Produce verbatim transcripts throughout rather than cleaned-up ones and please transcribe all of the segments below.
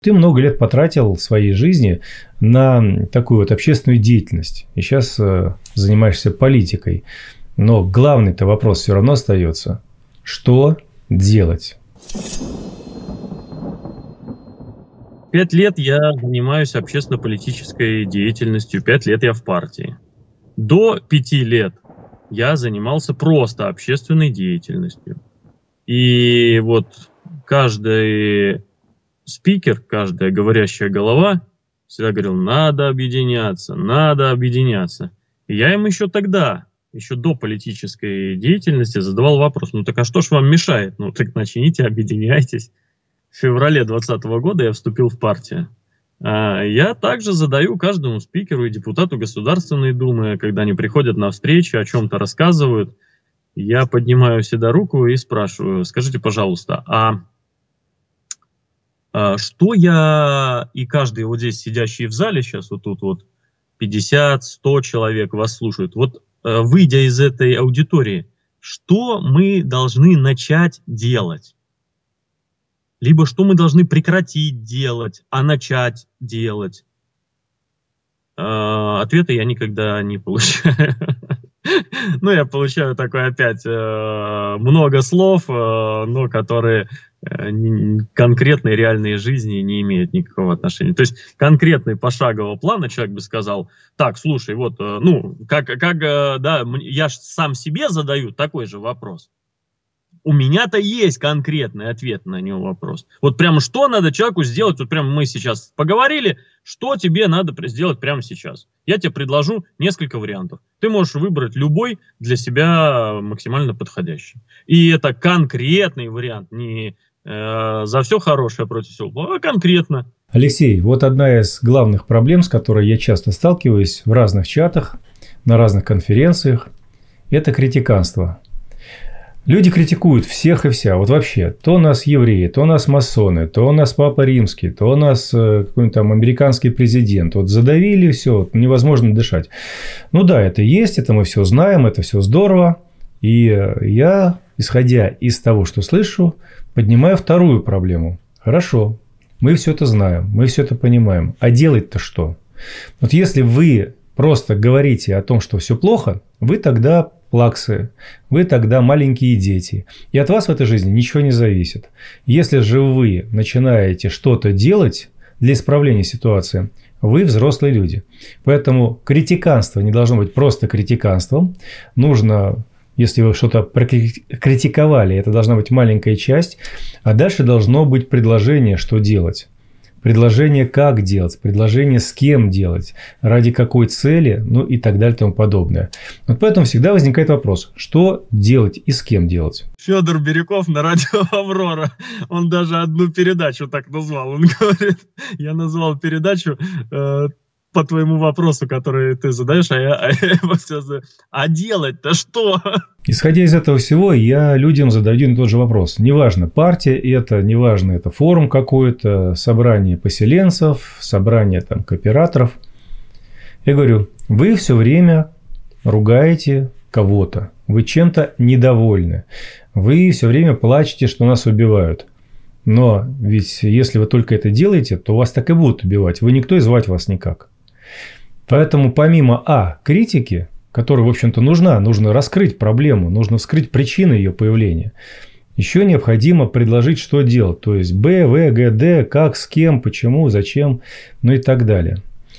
Ты много лет потратил в своей жизни на такую вот общественную деятельность. И сейчас занимаешься политикой. Но главный-то вопрос все равно остается. Что делать? Пять лет я занимаюсь общественно-политической деятельностью. Пять лет я в партии. До пяти лет я занимался просто общественной деятельностью. И вот каждый спикер, каждая говорящая голова всегда говорил: надо объединяться, надо объединяться. И я им еще тогда, еще до политической деятельности задавал вопрос: ну так а что ж вам мешает? Ну так начните, объединяйтесь. В феврале двадцатого года я вступил в партию. Я также задаю каждому спикеру и депутату Государственной Думы, когда они приходят на встречи, о чем-то рассказывают, я поднимаю всегда руку и спрашиваю: скажите, пожалуйста, а что я и каждый вот здесь сидящий в зале, сейчас вот тут вот пятьдесят-сто человек вас слушают, вот выйдя из этой аудитории, что мы должны начать делать? Либо что мы должны прекратить делать, а начать делать? Ответа я никогда не получаю. Ну, я получаю такое опять много слов, но которые к конкретной реальной жизни не имеют никакого отношения. То есть конкретный пошагового плана человек бы сказал: так, слушай, вот, ну, как, как да, я сам себе задаю такой же вопрос. У меня-то есть конкретный ответ на него вопрос. Вот прямо что надо человеку сделать, вот прямо мы сейчас поговорили, что тебе надо сделать прямо сейчас. Я тебе предложу несколько вариантов. Ты можешь выбрать любой для себя максимально подходящий. И это конкретный вариант, не э, за все хорошее против всего плохого, а конкретно. Алексей, вот одна из главных проблем, с которой я часто сталкиваюсь в разных чатах, на разных конференциях, это критиканство. Люди критикуют всех и вся. Вот вообще, то у нас евреи, то у нас масоны, то у нас Папа Римский, то у нас какой-нибудь там американский президент. Вот задавили, все, невозможно дышать. Ну да, это есть, это мы все знаем, это все здорово. И я, исходя из того, что слышу, поднимаю вторую проблему. Хорошо, мы все это знаем, мы все это понимаем. А делать-то что? Вот если вы просто говорите о том, что все плохо, вы тогда плаксы, вы тогда маленькие дети. И от вас в этой жизни ничего не зависит. Если же вы начинаете что-то делать для исправления ситуации, вы взрослые люди. Поэтому критиканство не должно быть просто критиканством. Нужно, если вы что-то критиковали, это должна быть маленькая часть, а дальше должно быть предложение, что делать. Предложение, как делать, предложение, с кем делать, ради какой цели, ну и так далее и тому подобное. Вот поэтому всегда возникает вопрос, что делать и с кем делать. Федор Бирюков на радио «Аврора», он даже одну передачу так назвал. Он говорит, я назвал передачу э, по твоему вопросу, который ты задаешь, а я, а я его все за... А делать-то что? Исходя из этого всего, я людям задаю один и тот же вопрос. Неважно, партия это, неважно, это форум какой-то, собрание поселенцев, собрание там кооператоров. Я говорю, вы все время ругаете кого-то, вы чем-то недовольны, вы все время плачете, что нас убивают. Но ведь если вы только это делаете, то вас так и будут убивать. Вы никто и звать вас никак. Поэтому помимо а. критики, которая, в общем-то, нужна, нужно раскрыть проблему, нужно вскрыть причины ее появления, еще необходимо предложить, что делать. То есть Б, В, Г, Д, как, с кем, почему, зачем, ну и так далее.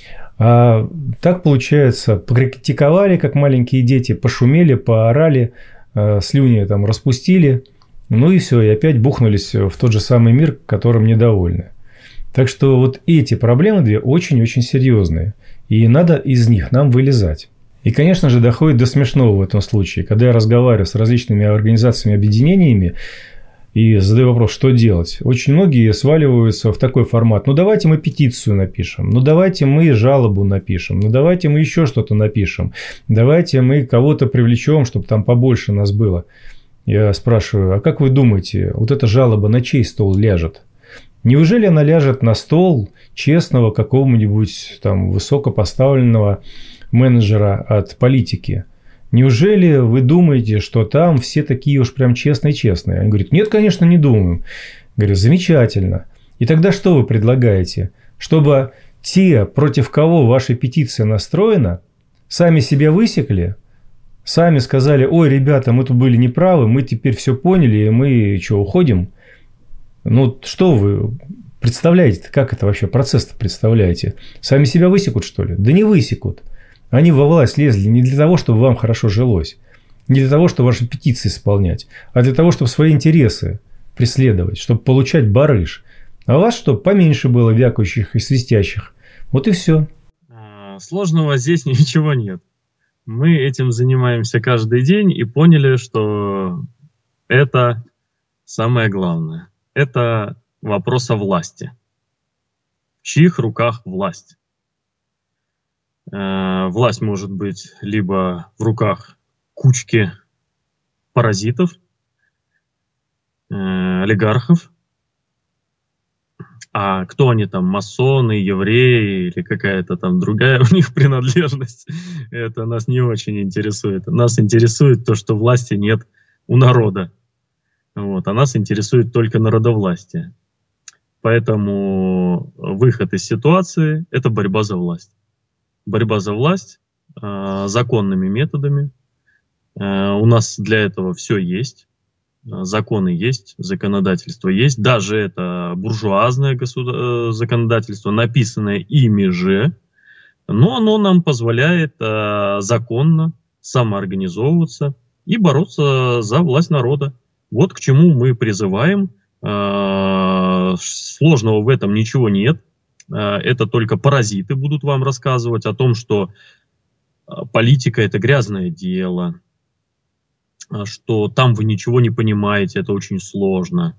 А так получается, покритиковали, как маленькие дети, пошумели, поорали, слюни там распустили, ну и все, и опять бухнулись в тот же самый мир, которым недовольны. Так что вот эти проблемы две очень-очень серьезные. И надо из них нам вылезать. И, конечно же, доходит до смешного в этом случае. Когда я разговариваю с различными организациями, объединениями и задаю вопрос, что делать, очень многие сваливаются в такой формат. Ну, давайте мы петицию напишем. Ну, давайте мы жалобу напишем. Ну, давайте мы еще что-то напишем. Давайте мы кого-то привлечем, чтобы там побольше нас было. Я спрашиваю, а как вы думаете, вот эта жалоба на чей стол ляжет? Неужели она ляжет на стол честного какого-нибудь там высокопоставленного менеджера от политики? Неужели вы думаете, что там все такие уж прям честные-честные? Они говорят, нет, конечно, не думаем. Говорю, замечательно. И тогда что вы предлагаете? Чтобы те, против кого ваша петиция настроена, сами себя высекли, сами сказали: ой, ребята, мы тут были неправы, мы теперь все поняли, и мы что, уходим? Ну, что вы представляете, как это вообще процесс-то представляете? Сами себя высекут, что ли? Да не высекут. Они во власть лезли не для того, чтобы вам хорошо жилось, не для того, чтобы ваши петиции исполнять, а для того, чтобы свои интересы преследовать, чтобы получать барыш. А у вас что, поменьше было вякающих и свистящих. Вот и все. Сложного здесь ничего нет. Мы этим занимаемся каждый день и поняли, что это самое главное. Это вопрос о власти. В чьих руках власть? Власть может быть либо в руках кучки паразитов, олигархов. А кто они там, масоны, евреи или какая-то там другая у них принадлежность, это нас не очень интересует. Нас интересует то, что власти нет у народа. Вот. А нас интересует только народовластие. Поэтому выход из ситуации – это борьба за власть. Борьба за власть э, законными методами. Э, у нас для этого все есть. Законы есть, законодательство есть. Даже это буржуазное государ... законодательство, написанное ими же, но оно нам позволяет э, законно самоорганизовываться и бороться за власть народа. Вот к чему мы призываем. Э, сложного в этом ничего нет. Э, это только паразиты будут вам рассказывать о том, что политика – это грязное дело, что там вы ничего не понимаете, это очень сложно,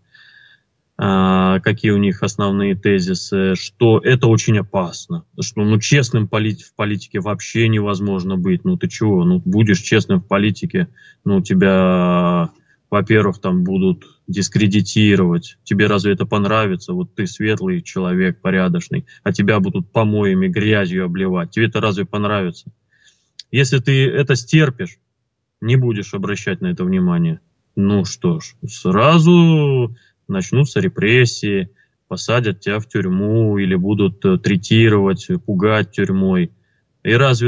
а, какие у них основные тезисы, что это очень опасно, что ну, честным полит- в политике вообще невозможно быть, ну ты чего, ну будешь честным в политике, ну тебя, во-первых, там будут дискредитировать, тебе разве это понравится, вот ты светлый человек, порядочный, а тебя будут помоями, грязью обливать, тебе это разве понравится? Если ты это стерпишь, не будешь обращать на это внимание, ну что ж, сразу начнутся репрессии, посадят тебя в тюрьму или будут третировать, пугать тюрьмой. И разве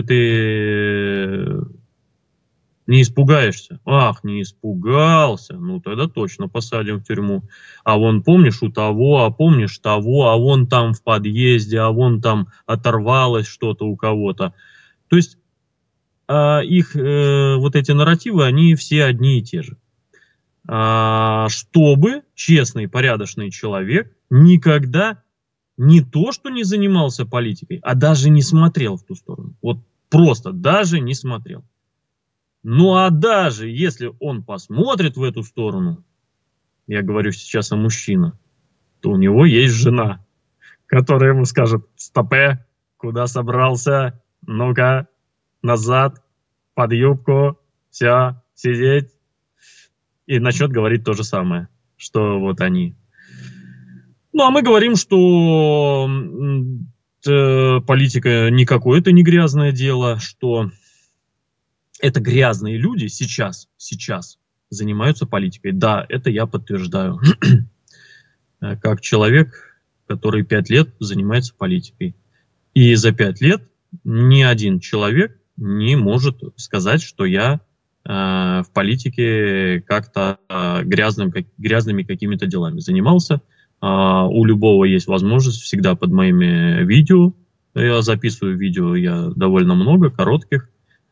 ты не испугаешься? Ах, не испугался, ну тогда точно посадим в тюрьму. А вон помнишь у того, а помнишь того, а вон там в подъезде, а вон там оторвалось что-то у кого-то. То есть а их э, вот эти нарративы, они все одни и те же. А, чтобы честный, порядочный человек никогда не то, что не занимался политикой, а даже не смотрел в ту сторону. Вот просто даже не смотрел. Ну а даже если он посмотрит в эту сторону, я говорю сейчас о мужчине, то у него есть жена, которая ему скажет: стопе, куда собрался, ну-ка, назад, под юбку, все, сидеть. И начнет говорить то же самое, что вот они. Ну, а мы говорим, что э, политика не какое-то не грязное дело, что это грязные люди сейчас, сейчас занимаются политикой. Да, это я подтверждаю. Как человек, который пять лет занимается политикой. И за пять лет ни один человек не может сказать, что я э, в политике как-то э, грязным, как, грязными какими-то делами занимался. Э, у любого есть возможность всегда под моими видео. Я записываю видео, я довольно много, коротких.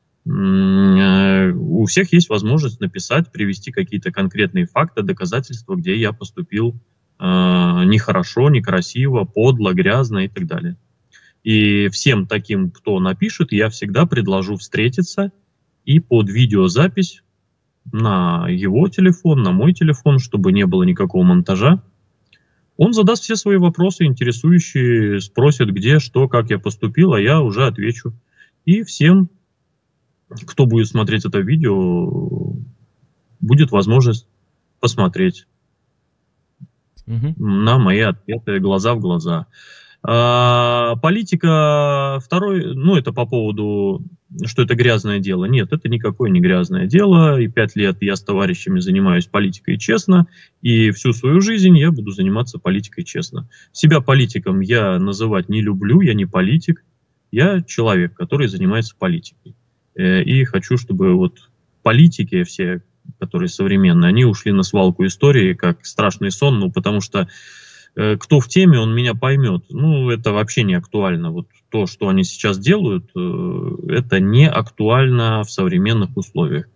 Э, у всех есть возможность написать, привести какие-то конкретные факты, доказательства, где я поступил э, нехорошо, некрасиво, подло, грязно и так далее. И всем таким, кто напишет, я всегда предложу встретиться и под видеозапись на его телефон, на мой телефон, чтобы не было никакого монтажа, он задаст все свои вопросы, интересующие, спросит, где, что, как я поступил, а я уже отвечу. И всем, кто будет смотреть это видео, будет возможность посмотреть угу. на мои ответы глаза в глаза. А политика второй, ну это по поводу, что это грязное дело. Нет, это никакое не грязное дело. И пять лет я с товарищами занимаюсь политикой честно. И всю свою жизнь я буду заниматься политикой честно. Себя политиком я называть не люблю, я не политик. Я человек, который занимается политикой. И хочу, чтобы вот политики все, которые современные, они ушли на свалку истории, как страшный сон, ну потому что кто в теме, он меня поймет. Ну, это вообще не актуально. Вот то, что они сейчас делают, это не актуально в современных условиях.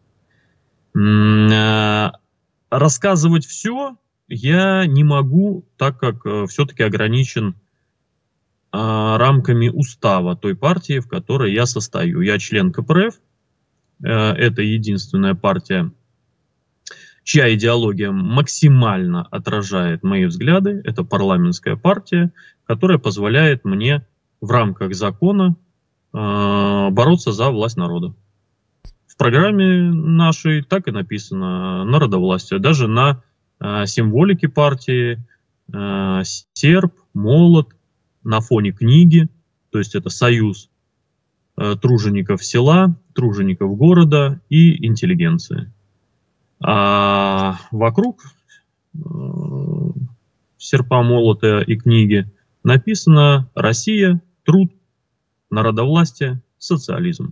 Рассказывать все я не могу, так как все-таки ограничен рамками устава той партии, в которой я состою. Я член ка пэ эр эф. Это единственная партия, чья идеология максимально отражает мои взгляды. Это парламентская партия, которая позволяет мне в рамках закона э, бороться за власть народа. В программе нашей так и написано народовластие. Даже на э, символике партии э, серп, молот, на фоне книги, то есть это союз э, тружеников села, тружеников города и интеллигенции. А вокруг э, серпа, молота и книги написано «Россия, труд, народовластие, социализм».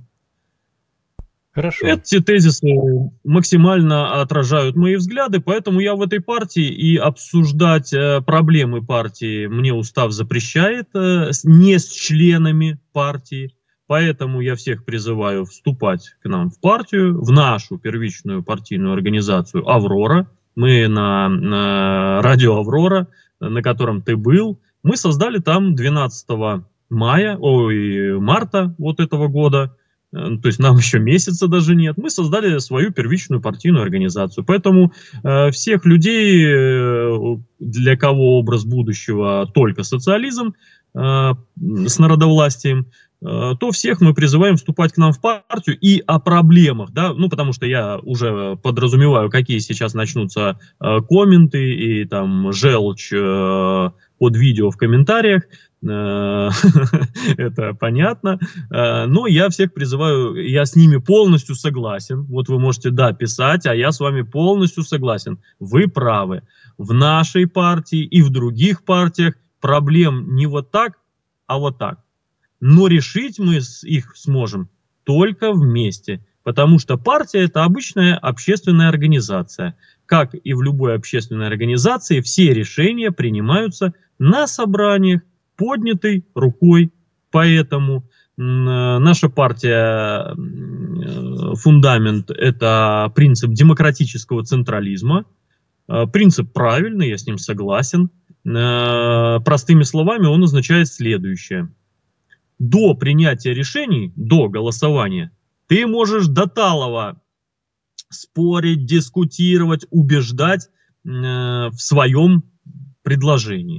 Хорошо. Эти тезисы максимально отражают мои взгляды, поэтому я в этой партии, и обсуждать э, проблемы партии мне устав запрещает, э, не с членами партии. Поэтому я всех призываю вступать к нам в партию, в нашу первичную партийную организацию «Аврора». Мы на, на радио «Аврора», на котором ты был. Мы создали там двенадцатого мая, ой, марта вот этого года, то есть нам еще месяца даже нет, мы создали свою первичную партийную организацию. Поэтому э, всех людей, э, для кого образ будущего только социализм э, с народовластием, то всех мы призываем вступать к нам в партию и о проблемах, да, ну, потому что я уже подразумеваю, какие сейчас начнутся э, комменты и там желчь э, под видео в комментариях, э, это понятно, э, но я всех призываю, я с ними полностью согласен, вот вы можете, да, писать, а я с вами полностью согласен, вы правы, в нашей партии и в других партиях проблем не вот так, а вот так. Но решить мы их сможем только вместе, потому что партия – это обычная общественная организация. Как и в любой общественной организации, все решения принимаются на собраниях, поднятой рукой. Поэтому наша партия, фундамент – это принцип демократического централизма. Принцип правильный, я с ним согласен. Простыми словами, он означает следующее. До принятия решений, до голосования, ты можешь до талого спорить, дискутировать, убеждать э, в своем предложении.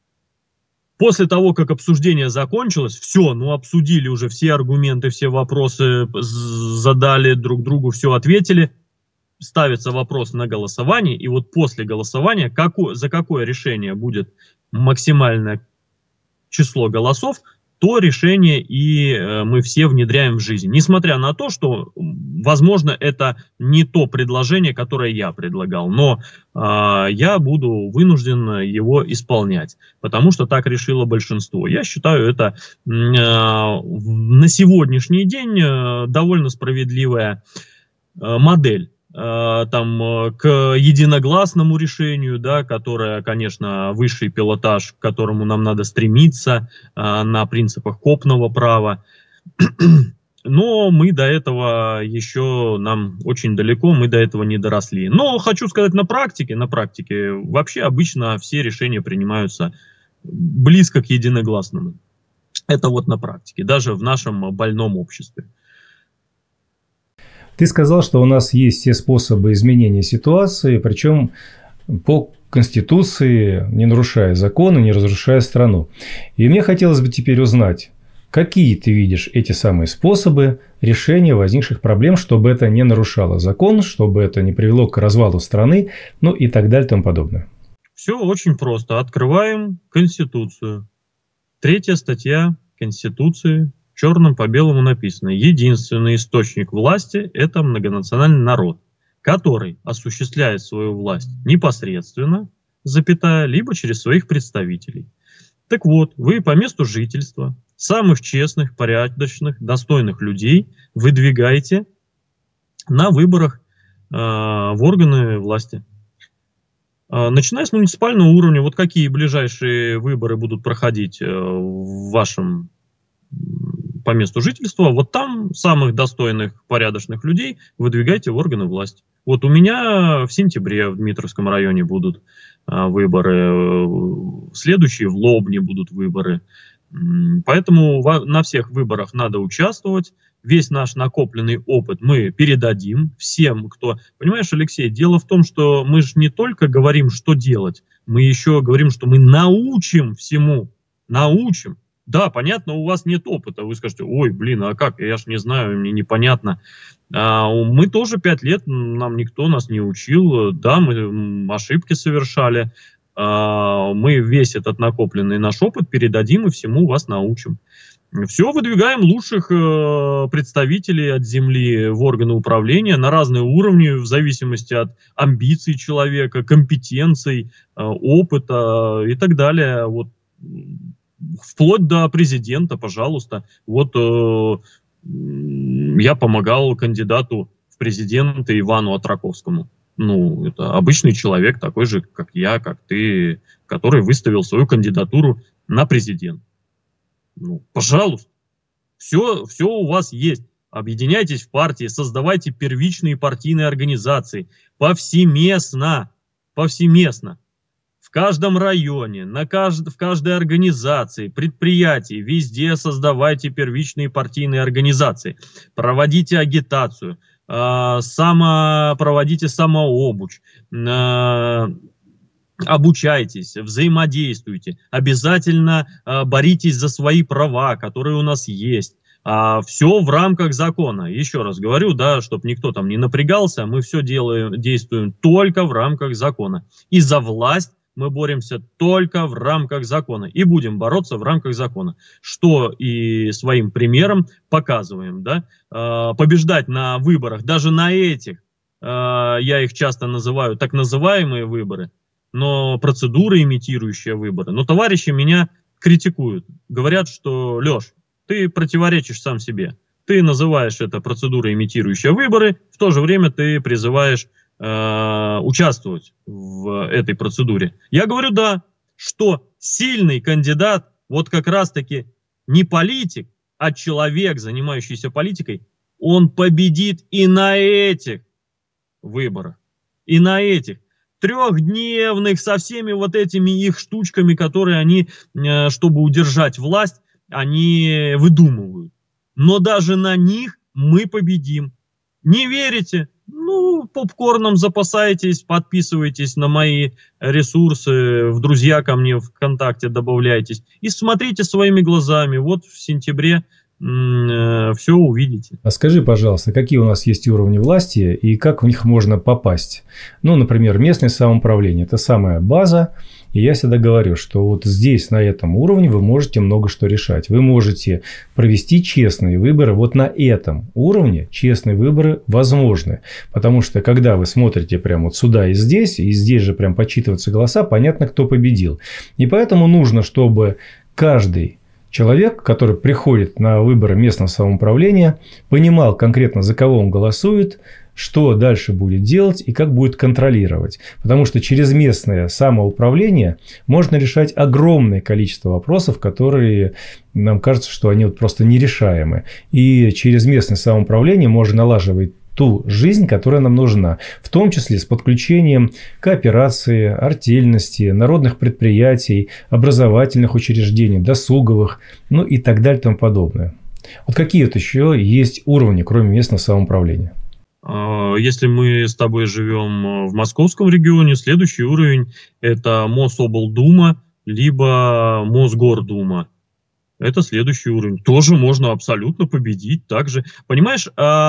После того, как обсуждение закончилось, все, ну обсудили уже все аргументы, все вопросы, задали друг другу, все ответили, ставится вопрос на голосование, и вот после голосования, какое, за какое решение будет максимальное число голосов, то решение и э, мы все внедряем в жизнь. Несмотря на то, что, возможно, это не то предложение, которое я предлагал, но э, я буду вынужден его исполнять, потому что так решило большинство. Я считаю, это э, на сегодняшний день э, довольно справедливая э, модель. Там, к единогласному решению, да, которое, конечно, высший пилотаж, к которому нам надо стремиться на принципах копного права. Но мы до этого еще, нам очень далеко, мы до этого не доросли. Но хочу сказать, на практике, на практике вообще обычно все решения принимаются близко к единогласному. Это вот на практике, даже в нашем больном обществе. Ты сказал, что у нас есть все способы изменения ситуации, причем по Конституции, не нарушая законы, не разрушая страну. И мне хотелось бы теперь узнать, какие ты видишь эти самые способы решения возникших проблем, чтобы это не нарушало закон, чтобы это не привело к развалу страны, ну и так далее и тому подобное. Все очень просто. Открываем Конституцию. Третья статья Конституции, черным по белому написано: единственный источник власти – это многонациональный народ, который осуществляет свою власть непосредственно, запятая, либо через своих представителей. Так вот, вы по месту жительства самых честных, порядочных, достойных людей выдвигаете на выборах э, в органы власти. Э, начиная с муниципального уровня, вот какие ближайшие выборы будут проходить э, в вашем по месту жительства, вот там самых достойных, порядочных людей выдвигайте в органы власти. Вот у меня в сентябре в Дмитровском районе будут а, выборы, следующие в Лобне будут выборы. Поэтому на всех выборах надо участвовать. Весь наш накопленный опыт мы передадим всем, кто... Понимаешь, Алексей, дело в том, что мы же не только говорим, что делать, мы еще говорим, что мы научим всему, научим. Да, понятно, у вас нет опыта. Вы скажете: ой, блин, а как? Я ж не знаю, мне непонятно. А, мы тоже пять лет, нам никто нас не учил. Да, мы ошибки совершали. А, мы весь этот накопленный наш опыт передадим и всему вас научим. Все, выдвигаем лучших э, представителей от земли в органы управления на разные уровни, в зависимости от амбиций человека, компетенций, э, опыта и так далее. Вот. Вплоть до президента, пожалуйста. Вот э, я помогал кандидату в президенты Ивану Отраковскому. Ну, это обычный человек, такой же, как я, как ты, который выставил свою кандидатуру на президент. Ну, пожалуйста. Все, все у вас есть. Объединяйтесь в партии, создавайте первичные партийные организации. Повсеместно. Повсеместно. В каждом районе, на кажд... в каждой организации, предприятии, везде создавайте первичные партийные организации. Проводите агитацию, э, само... проводите самообуч, э, обучайтесь, взаимодействуйте. Обязательно э, боритесь за свои права, которые у нас есть. А, все в рамках закона. Еще раз говорю, да, чтобы никто там не напрягался, мы все делаем, действуем только в рамках закона. И за власть мы боремся только в рамках закона и будем бороться в рамках закона, что и своим примером показываем, да, побеждать на выборах, даже на этих, я их часто называю так называемые выборы, но процедуры, имитирующие выборы. Но товарищи меня критикуют, говорят, что: Леш, ты противоречишь сам себе, ты называешь это процедурой, имитирующие выборы, в то же время ты призываешь участвовать в этой процедуре. Я говорю, да, что сильный кандидат, вот как раз-таки не политик, а человек, занимающийся политикой, он победит и на этих выборах, и на этих трехдневных, со всеми вот этими их штучками, которые они, чтобы удержать власть, они выдумывают. Но даже на них мы победим. Не верите? Ну, попкорном запасайтесь, подписывайтесь на мои ресурсы, в друзья ко мне в ВКонтакте добавляйтесь и смотрите своими глазами. Вот в сентябре э, все увидите. А скажи, пожалуйста, какие у нас есть уровни власти и как в них можно попасть? Ну, например, местное самоуправление – это самая база. И я всегда говорю, что вот здесь, на этом уровне, вы можете много что решать. Вы можете провести честные выборы. Вот на этом уровне честные выборы возможны. Потому что, когда вы смотрите прямо вот сюда и здесь, и здесь же прям подсчитываются голоса, понятно, кто победил. И поэтому нужно, чтобы каждый человек, который приходит на выборы местного самоуправления, понимал конкретно, за кого он голосует, что дальше будет делать и как будет контролировать. Потому что через местное самоуправление можно решать огромное количество вопросов, которые нам кажется, что они вот просто нерешаемы. И через местное самоуправление можно налаживать ту жизнь, которая нам нужна, в том числе с подключением кооперации, артельности, народных предприятий, образовательных учреждений, досуговых, ну и так далее и тому подобное. Вот какие вот еще есть уровни, кроме местного самоуправления? Если мы с тобой живем в московском регионе, следующий уровень – это Мособлдума, либо Мосгордума. Это следующий уровень. Тоже можно абсолютно победить. Также, понимаешь,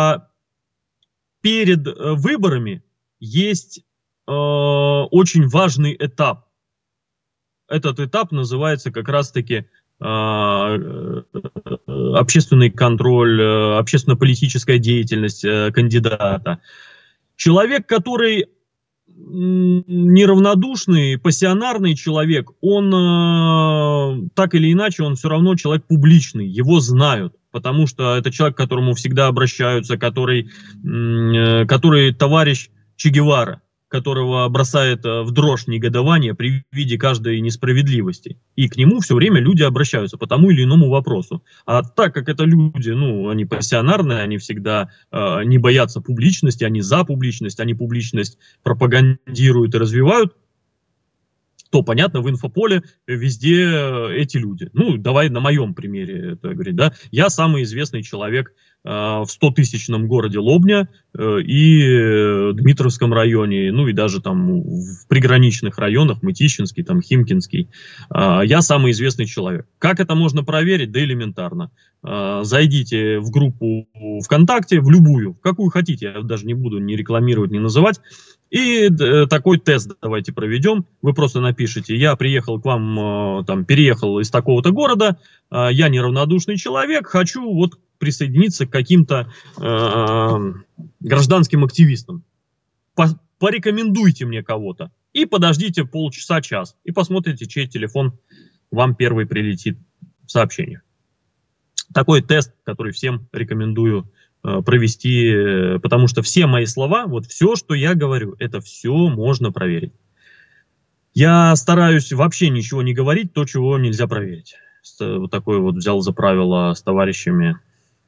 перед выборами есть очень важный этап. Этот этап называется как раз-таки общественный контроль, общественно-политическая деятельность кандидата. Человек, который неравнодушный, пассионарный человек, он так или иначе, он все равно человек публичный, его знают. Потому что это человек, к которому всегда обращаются, который, который товарищ Че Гевара, которого бросает в дрожь негодование при виде каждой несправедливости. И к нему все время люди обращаются по тому или иному вопросу. А так как это люди, ну, они пассионарные, они всегда э, не боятся публичности, они за публичность, они публичность пропагандируют и развивают, то, понятно, в инфополе везде эти люди. Ну, давай на моем примере это говорить, да. Я самый известный человек э, в стотысячном городе Лобня э, и Дмитровском районе, ну и даже там в приграничных районах, Мытищинский, там Химкинский. Э, я самый известный человек. Как это можно проверить? Да элементарно. Э, зайдите в группу ВКонтакте, в любую, в какую хотите, я даже не буду ни рекламировать, ни называть. И э, такой тест давайте проведем. Вы просто напишите: я приехал к вам, э, там, переехал из такого-то города, э, я неравнодушный человек, хочу вот присоединиться к каким-то э, гражданским активистам. По порекомендуйте мне кого-то. И подождите полчаса-час. И посмотрите, чей телефон вам первый прилетит в сообщениях. Такой тест, который всем рекомендую провести, потому что все мои слова, вот все, что я говорю, это все можно проверить. Я стараюсь вообще ничего не говорить, то, чего нельзя проверить. Вот такое вот взял за правило с товарищами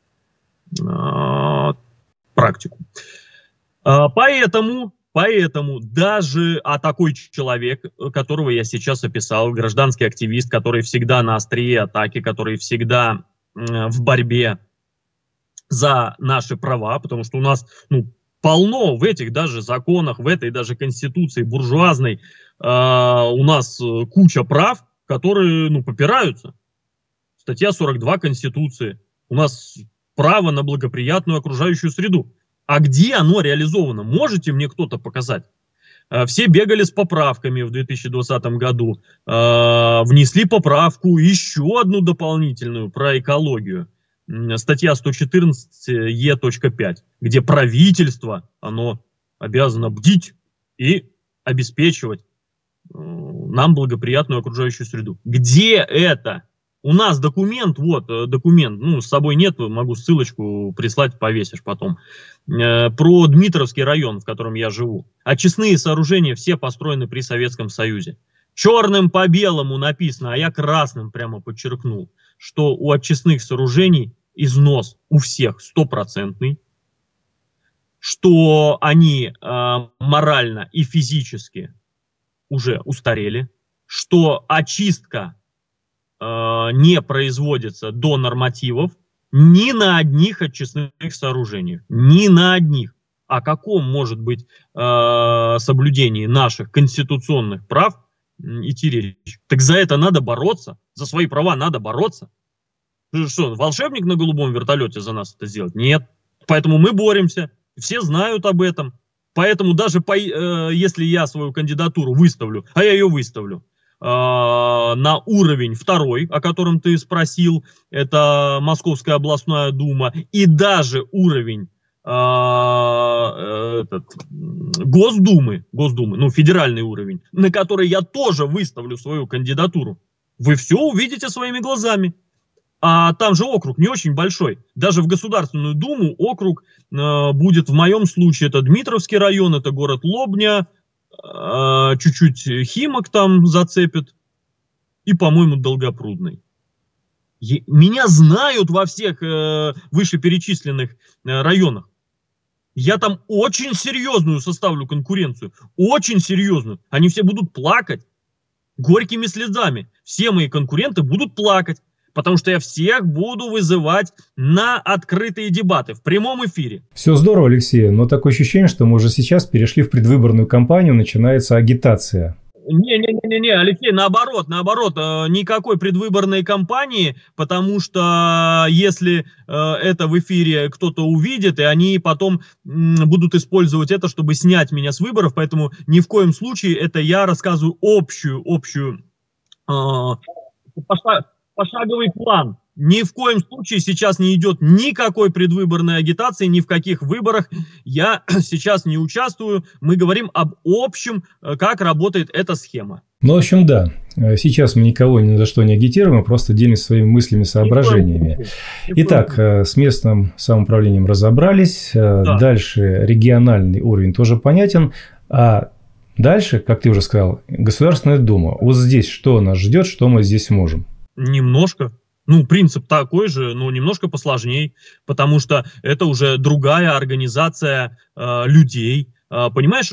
э, практику. Э, поэтому, поэтому даже а такой человек, которого я сейчас описал, гражданский активист, который всегда на острие атаки, который всегда э, в борьбе за наши права, потому что у нас, ну, полно в этих даже законах, в этой даже конституции буржуазной, э, у нас куча прав, которые, ну, попираются. Статья сорок два Конституции. У нас право на благоприятную окружающую среду. А где оно реализовано? Можете мне кто-то показать? Э, все бегали с поправками в две тысячи двадцатом году, э, внесли поправку, еще одну дополнительную про экологию. Статья сто четырнадцать Е пять, где правительство, оно обязано бдить и обеспечивать нам благоприятную окружающую среду. Где это? У нас документ, вот документ, ну, с собой нет, могу ссылочку прислать, повесишь потом, про Дмитровский район, в котором я живу. Очистные сооружения все построены при Советском Союзе. Черным по белому написано, а я красным прямо подчеркнул, что у очистных сооружений износ у всех стопроцентный, что они э, морально и физически уже устарели, что очистка э, не производится до нормативов ни на одних очистных сооружениях, ни на одних. О каком может быть э, соблюдении наших конституционных прав идти речь? Так за это надо бороться, за свои права надо бороться. Что, волшебник на голубом вертолете за нас это сделать? Нет. Поэтому мы боремся. Все знают об этом. Поэтому даже по, э, если я свою кандидатуру выставлю, а я ее выставлю, э, на уровень второй, о котором ты спросил, это Московская областная дума, и даже уровень э, э, этот, Госдумы, Госдумы, ну федеральный уровень, на который я тоже выставлю свою кандидатуру, вы все увидите своими глазами. А там же округ не очень большой. Даже в Государственную Думу округ э, будет в моем случае это Дмитровский район, это город Лобня, э, чуть-чуть Химок там зацепит и, по-моему, Долгопрудный. Е- меня знают во всех э, вышеперечисленных э, районах. Я там очень серьезную составлю конкуренцию, очень серьезную. Они все будут плакать горькими слезами. Все мои конкуренты будут плакать. Потому что я всех буду вызывать на открытые дебаты в прямом эфире. Все здорово, Алексей, но такое ощущение, что мы уже сейчас перешли в предвыборную кампанию, начинается агитация. Не-не-не, Алексей, наоборот, наоборот, никакой предвыборной кампании, потому что если это в эфире кто-то увидит, и они потом будут использовать это, чтобы снять меня с выборов, поэтому ни в коем случае это я рассказываю общую, общую... Пошла... пошаговый план. Ни в коем случае сейчас не идет никакой предвыборной агитации, ни в каких выборах я сейчас не участвую. Мы говорим об общем, как работает эта схема. Ну, в общем, да. Сейчас мы никого ни за что не агитируем, а просто делимся своими мыслями, соображениями. Итак, с местным самоуправлением разобрались. Да. Дальше региональный уровень тоже понятен. А дальше, как ты уже сказал, Государственная Дума. Вот здесь что нас ждет, что мы здесь можем? Немножко. Ну, принцип такой же, но немножко посложнее, потому что это уже другая организация э, людей. Э, понимаешь,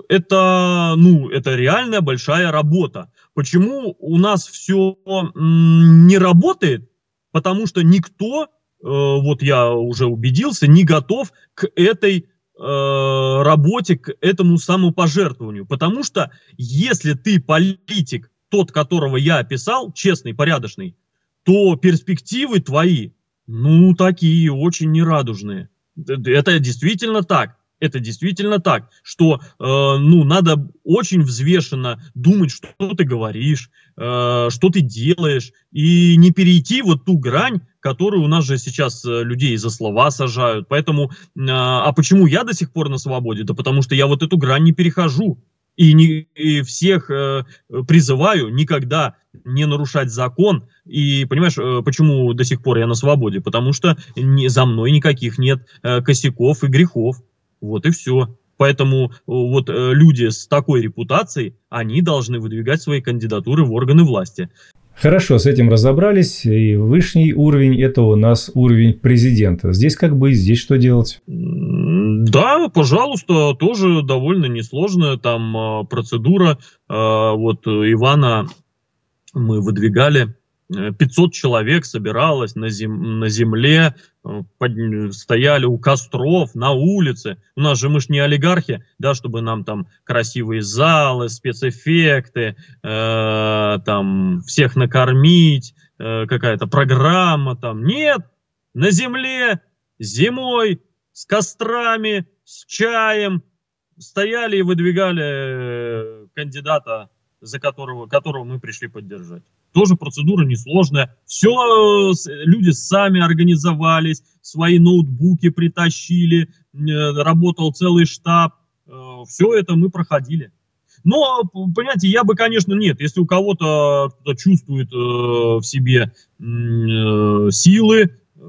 это, ну, это реальная большая работа. Почему у нас все м, не работает? Потому что никто, э, вот я уже убедился, не готов к этой э, работе, к этому самопожертвованию. Потому что если ты политик, тот, которого я описал, честный, порядочный, то перспективы твои, ну, такие очень нерадужные. Это действительно так. Это действительно так, что, э, ну, надо очень взвешенно думать, что ты говоришь, э, что ты делаешь, и не перейти вот ту грань, которую у нас же сейчас людей за слова сажают. Поэтому, э, а почему я до сих пор на свободе? Да потому что я вот эту грань не перехожу. И, не, и всех э, призываю никогда не нарушать закон. И понимаешь, э, почему до сих пор я на свободе? Потому что не, за мной никаких нет э, косяков и грехов. Вот и все. Поэтому э, вот э, люди с такой репутацией, они должны выдвигать свои кандидатуры в органы власти. Хорошо, с этим разобрались. И высший уровень – это у нас уровень президента. Здесь как быть, здесь что делать? Да, пожалуйста, тоже довольно несложная там э, процедура. Э, вот Ивана мы выдвигали, пятьсот человек собиралось на, зем, на земле, э, под, стояли у костров, на улице. У нас же мы ж не олигархи, да, чтобы нам там красивые залы, спецэффекты, э, там всех накормить, э, какая-то программа там. Нет, на земле, зимой, с кострами, с чаем стояли и выдвигали кандидата, за которого, которого мы пришли поддержать. Тоже процедура несложная. Все люди сами организовались, свои ноутбуки притащили, работал целый штаб. Все это мы проходили. Но, понимаете, я бы, конечно, нет. Если у кого-то кто-то чувствует в себе силы,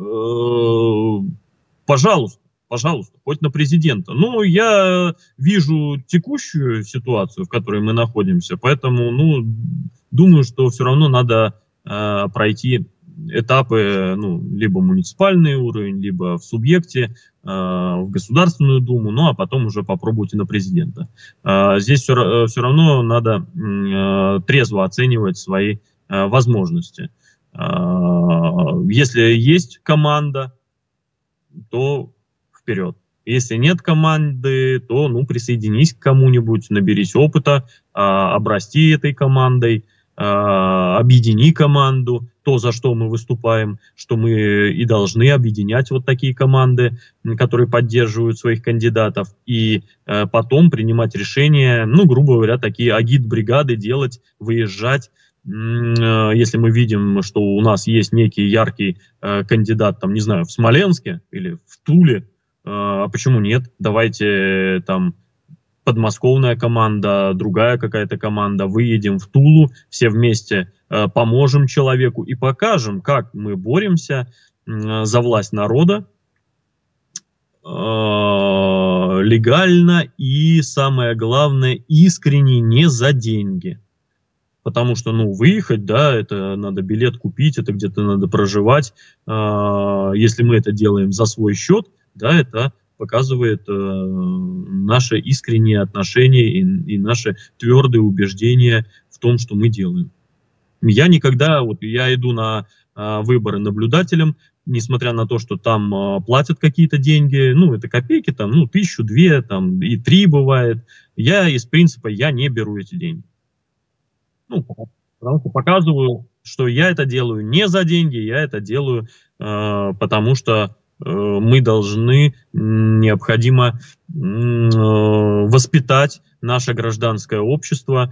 пожалуйста. Пожалуйста, хоть на президента. Но я вижу текущую ситуацию, в которой мы находимся, поэтому, ну, думаю, что все равно надо э, пройти этапы, ну, либо муниципальный уровень, либо в субъекте, э, в Государственную Думу, ну, а потом уже попробуйте на президента. Э, здесь все, все равно надо э, трезво оценивать свои э, возможности. Э, если есть команда, то вперед. Если нет команды, то, ну, присоединись к кому-нибудь, наберись опыта, а, обрасти этой командой, а, объедини команду, то, за что мы выступаем, что мы и должны объединять вот такие команды, которые поддерживают своих кандидатов, и а, потом принимать решения, ну, грубо говоря, такие агит-бригады делать, выезжать. Если мы видим, что у нас есть некий яркий э, кандидат, там, не знаю, в Смоленске или в Туле, а почему нет? Давайте там подмосковная команда, другая какая-то команда, выедем в Тулу, все вместе э, поможем человеку и покажем, как мы боремся э, за власть народа э, легально и, самое главное, искренне, не за деньги. Потому что, ну, выехать, да, это надо билет купить, это где-то надо проживать. Э, если мы это делаем за свой счет, да, это показывает э, наше искреннее отношение и, и наше твердое убеждение в том, что мы делаем. Я никогда, вот я иду на э, выборы наблюдателем, несмотря на то, что там э, платят какие-то деньги, ну, это копейки, там, ну, тысячу, две, там, и три бывает. Я из принципа, я не беру эти деньги. Ну, потому что показываю, что я это делаю не за деньги, я это делаю, э, потому что мы должны, необходимо воспитать наше гражданское общество,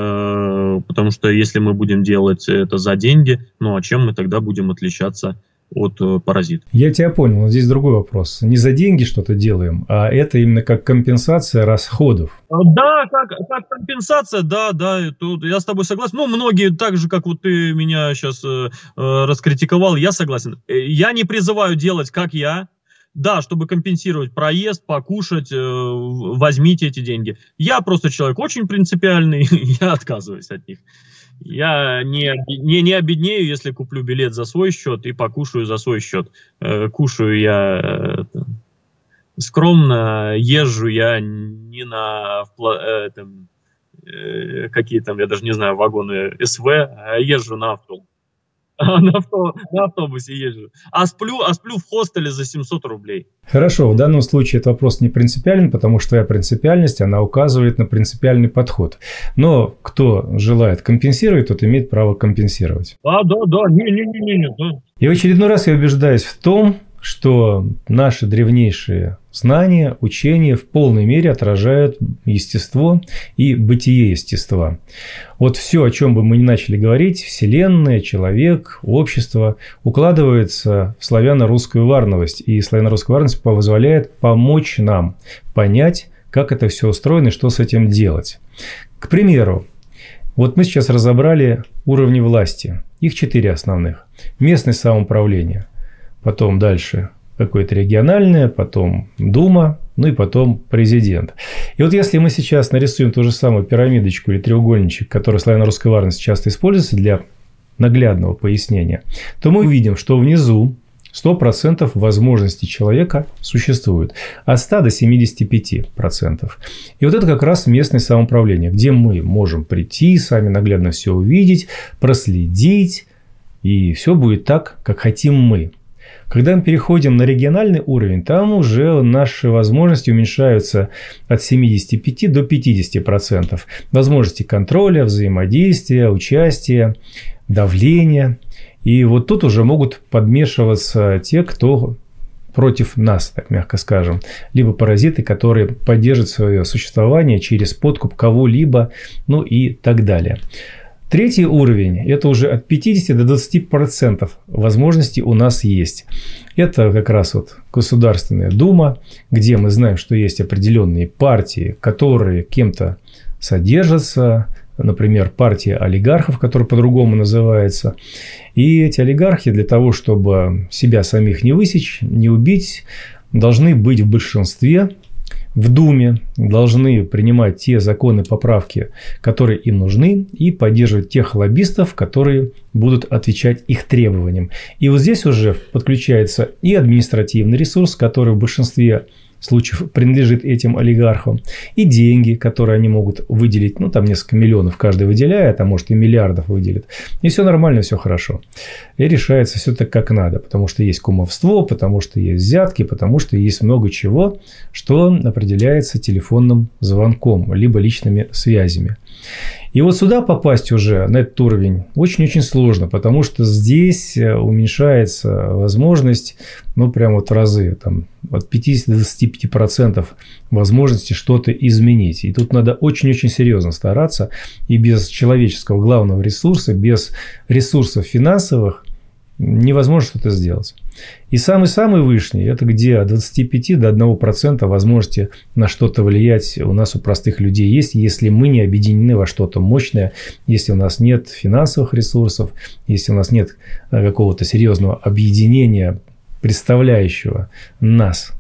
потому что если мы будем делать это за деньги, ну а чем мы тогда будем отличаться от паразитов? Я тебя понял. Здесь другой вопрос. Не за деньги что-то делаем, а это именно как компенсация расходов. Да, как, как компенсация, да, да, тут я с тобой согласен. Ну, многие, так же, как вот ты меня сейчас э, раскритиковал, я согласен. Я не призываю делать, как я. Да, чтобы компенсировать проезд, покушать, э, возьмите эти деньги. Я просто человек очень принципиальный, я отказываюсь от них. Я не, не, не обеднею, если куплю билет за свой счет и покушаю за свой счет. Э, кушаю я э, скромно, езжу я не на э, там, э, какие там, я даже не знаю, вагоны СВ, а езжу на автобус. На, авто, на автобусе езжу. А сплю, а сплю в хостеле за семьсот рублей. Хорошо, в данном случае этот вопрос не принципиален, потому что твоя принципиальность, она указывает на принципиальный подход. Но кто желает компенсировать, тот имеет право компенсировать. А, да, да, не-не-не. Да. И в очередной раз я убеждаюсь в том, что наши древнейшие знания, учения в полной мере отражают естество и бытие естества. Вот все, о чем бы мы ни начали говорить, Вселенная, человек, общество, укладывается в славяно-русскую варновость. И славяно-русская варновость позволяет помочь нам понять, как это все устроено и что с этим делать. К примеру, вот мы сейчас разобрали уровни власти. Их четыре основных. Местное самоуправление. Потом дальше какое-то региональное, потом Дума, ну и потом президент. И вот если мы сейчас нарисуем ту же самую пирамидочку или треугольничек, который в славяно-русской варности часто используется для наглядного пояснения, то мы увидим, что внизу сто процентов возможностей человека существует. От ста до семидесяти пяти процентов. И вот это как раз местное самоуправление, где мы можем прийти, сами наглядно все увидеть, проследить, и все будет так, как хотим мы. Когда мы переходим на региональный уровень, там уже наши возможности уменьшаются от семидесяти пяти до пятидесяти процентов. Возможности контроля, взаимодействия, участия, давления. И вот тут уже могут подмешиваться те, кто против нас, так мягко скажем. Либо паразиты, которые поддерживают свое существование через подкуп кого-либо, ну и так далее. Третий уровень – это уже от пятидесяти до двадцати процентов возможностей у нас есть. Это как раз вот Государственная Дума, где мы знаем, что есть определенные партии, которые кем-то содержатся, например, партия олигархов, которая по-другому называется. И эти олигархи для того, чтобы себя самих не высечь, не убить, должны быть в большинстве. В Думе, должны принимать те законы, поправки, которые им нужны, и поддерживать тех лоббистов, которые будут отвечать их требованиям. И вот здесь уже подключается и административный ресурс, который в большинстве случаев принадлежит этим олигархам, и деньги, которые они могут выделить, ну, там несколько миллионов каждый выделяет, а может и миллиардов выделит. И все нормально, все хорошо. И решается все так, как надо, потому что есть кумовство, потому что есть взятки, потому что есть много чего, что определяется телефонным звонком, либо личными связями. И вот сюда попасть уже, на этот уровень, очень-очень сложно, потому что здесь уменьшается возможность, ну, прям вот в разы, там, от пятидесяти до двадцати пяти процентов возможности что-то изменить. И тут надо очень-очень серьезно стараться, и без человеческого главного ресурса, без ресурсов финансовых невозможно что-то сделать. И самый-самый вышний – это где от двадцати пяти до одного процента возможности на что-то влиять у нас, у простых людей есть, если мы не объединены во что-то мощное, если у нас нет финансовых ресурсов, если у нас нет какого-то серьезного объединения, представляющего нас.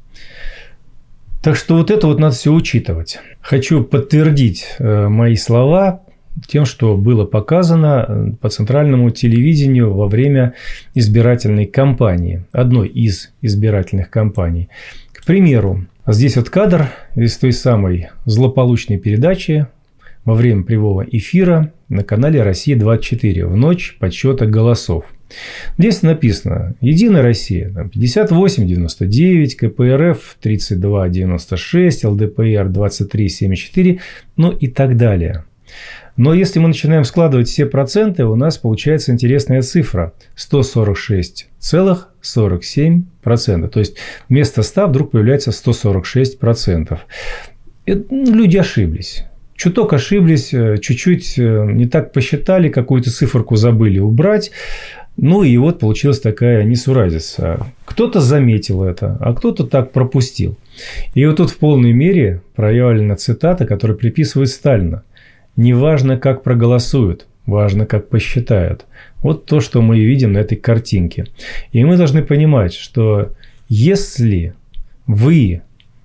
Так что вот это вот надо все учитывать. Хочу подтвердить мои слова тем, что было показано по центральному телевидению во время избирательной кампании, одной из избирательных кампаний. К примеру, здесь вот кадр из той самой злополучной передачи во время прямого эфира на канале «Россия двадцать четыре» в ночь подсчета голосов. Здесь написано: Единая Россия пятьдесят восемь девяносто девять, КПРФ тридцать два девяносто шесть, ЛДПР двадцать три семьдесят четыре, ну и так далее. Но если мы начинаем складывать все проценты, у нас получается интересная цифра – сто сорок шесть целых сорок семь сотых процента. То есть вместо ста вдруг появляется сто сорок шесть процентов. Люди ошиблись. Чуток ошиблись, чуть-чуть не так посчитали, какую-то циферку забыли убрать. Ну и вот получилась такая несуразица. Кто-то заметил это, а кто-то так пропустил. И вот тут в полной мере проявлена цитата, которая приписывает Сталина. «Не важно, как проголосуют, важно, как посчитают». Вот то, что мы видим на этой картинке. И мы должны понимать, что если вы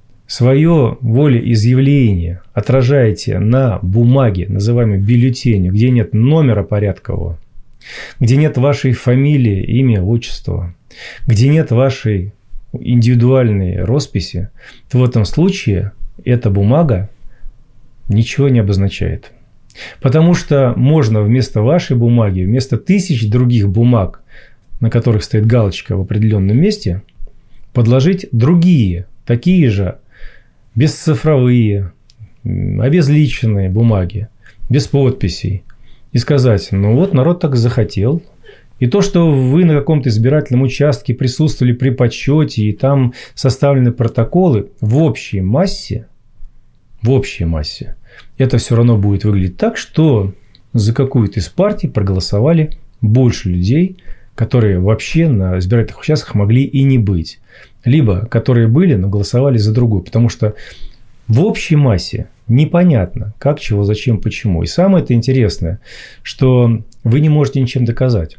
свое волеизъявление отражаете на бумаге, называемой бюллетенью, где нет номера порядкового, где нет вашей фамилии, имя, отчества, где нет вашей индивидуальной росписи, то в этом случае эта бумага ничего не обозначает. Потому что можно вместо вашей бумаги, вместо тысяч других бумаг, на которых стоит галочка в определенном месте, подложить другие, такие же бесцифровые, обезличенные бумаги, без подписей. И сказать, ну вот народ так захотел. И то, что вы на каком-то избирательном участке присутствовали при подсчете, и там составлены протоколы, в общей массе, в общей массе, это все равно будет выглядеть так, что за какую-то из партий проголосовали больше людей, которые вообще на избирательных участках могли и не быть. Либо которые были, но голосовали за другую. Потому что в общей массе непонятно, как, чего, зачем, почему. И самое это интересное, что вы не можете ничем доказать,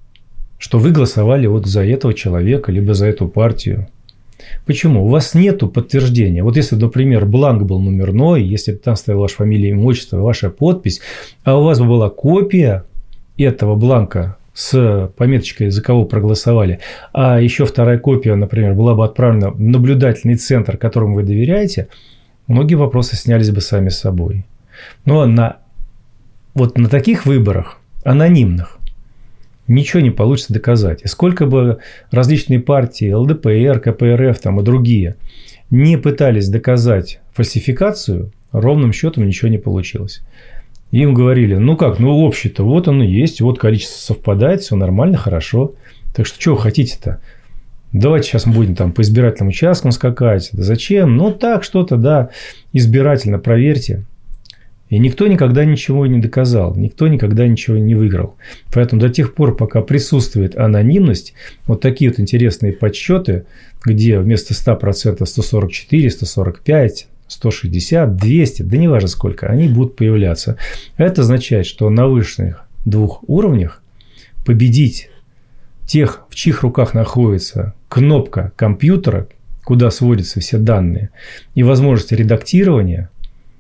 что вы голосовали вот за этого человека, либо за эту партию. Почему? У вас нет подтверждения. Вот если, например, бланк был номерной, если там стояла ваша фамилия, имя, отчество, ваша подпись, а у вас была копия этого бланка с пометочкой, за кого проголосовали, а еще вторая копия, например, была бы отправлена в наблюдательный центр, которому вы доверяете, многие вопросы снялись бы сами собой. Но на, вот на таких выборах, анонимных, ничего не получится доказать. И сколько бы различные партии, эл дэ пэ эр, ка пэ эр эф там, и другие не пытались доказать фальсификацию, ровным счетом ничего не получилось. Им говорили, ну как, ну общий-то вот оно есть, вот количество совпадает, все нормально, хорошо. Так что, чего вы хотите-то? Давайте сейчас мы будем там по избирательным участкам скакать. Да зачем? Ну так, что-то, да, избирательно проверьте. И никто никогда ничего не доказал, никто никогда ничего не выиграл. Поэтому до тех пор, пока присутствует анонимность, вот такие вот интересные подсчеты, где вместо ста процентов сто сорок четыре, сто сорок пять, сто шестьдесят, двести, да неважно сколько, они будут появляться. Это означает, что на высших двух уровнях победить тех, в чьих руках находится кнопка компьютера, куда сводятся все данные, и возможность редактирования,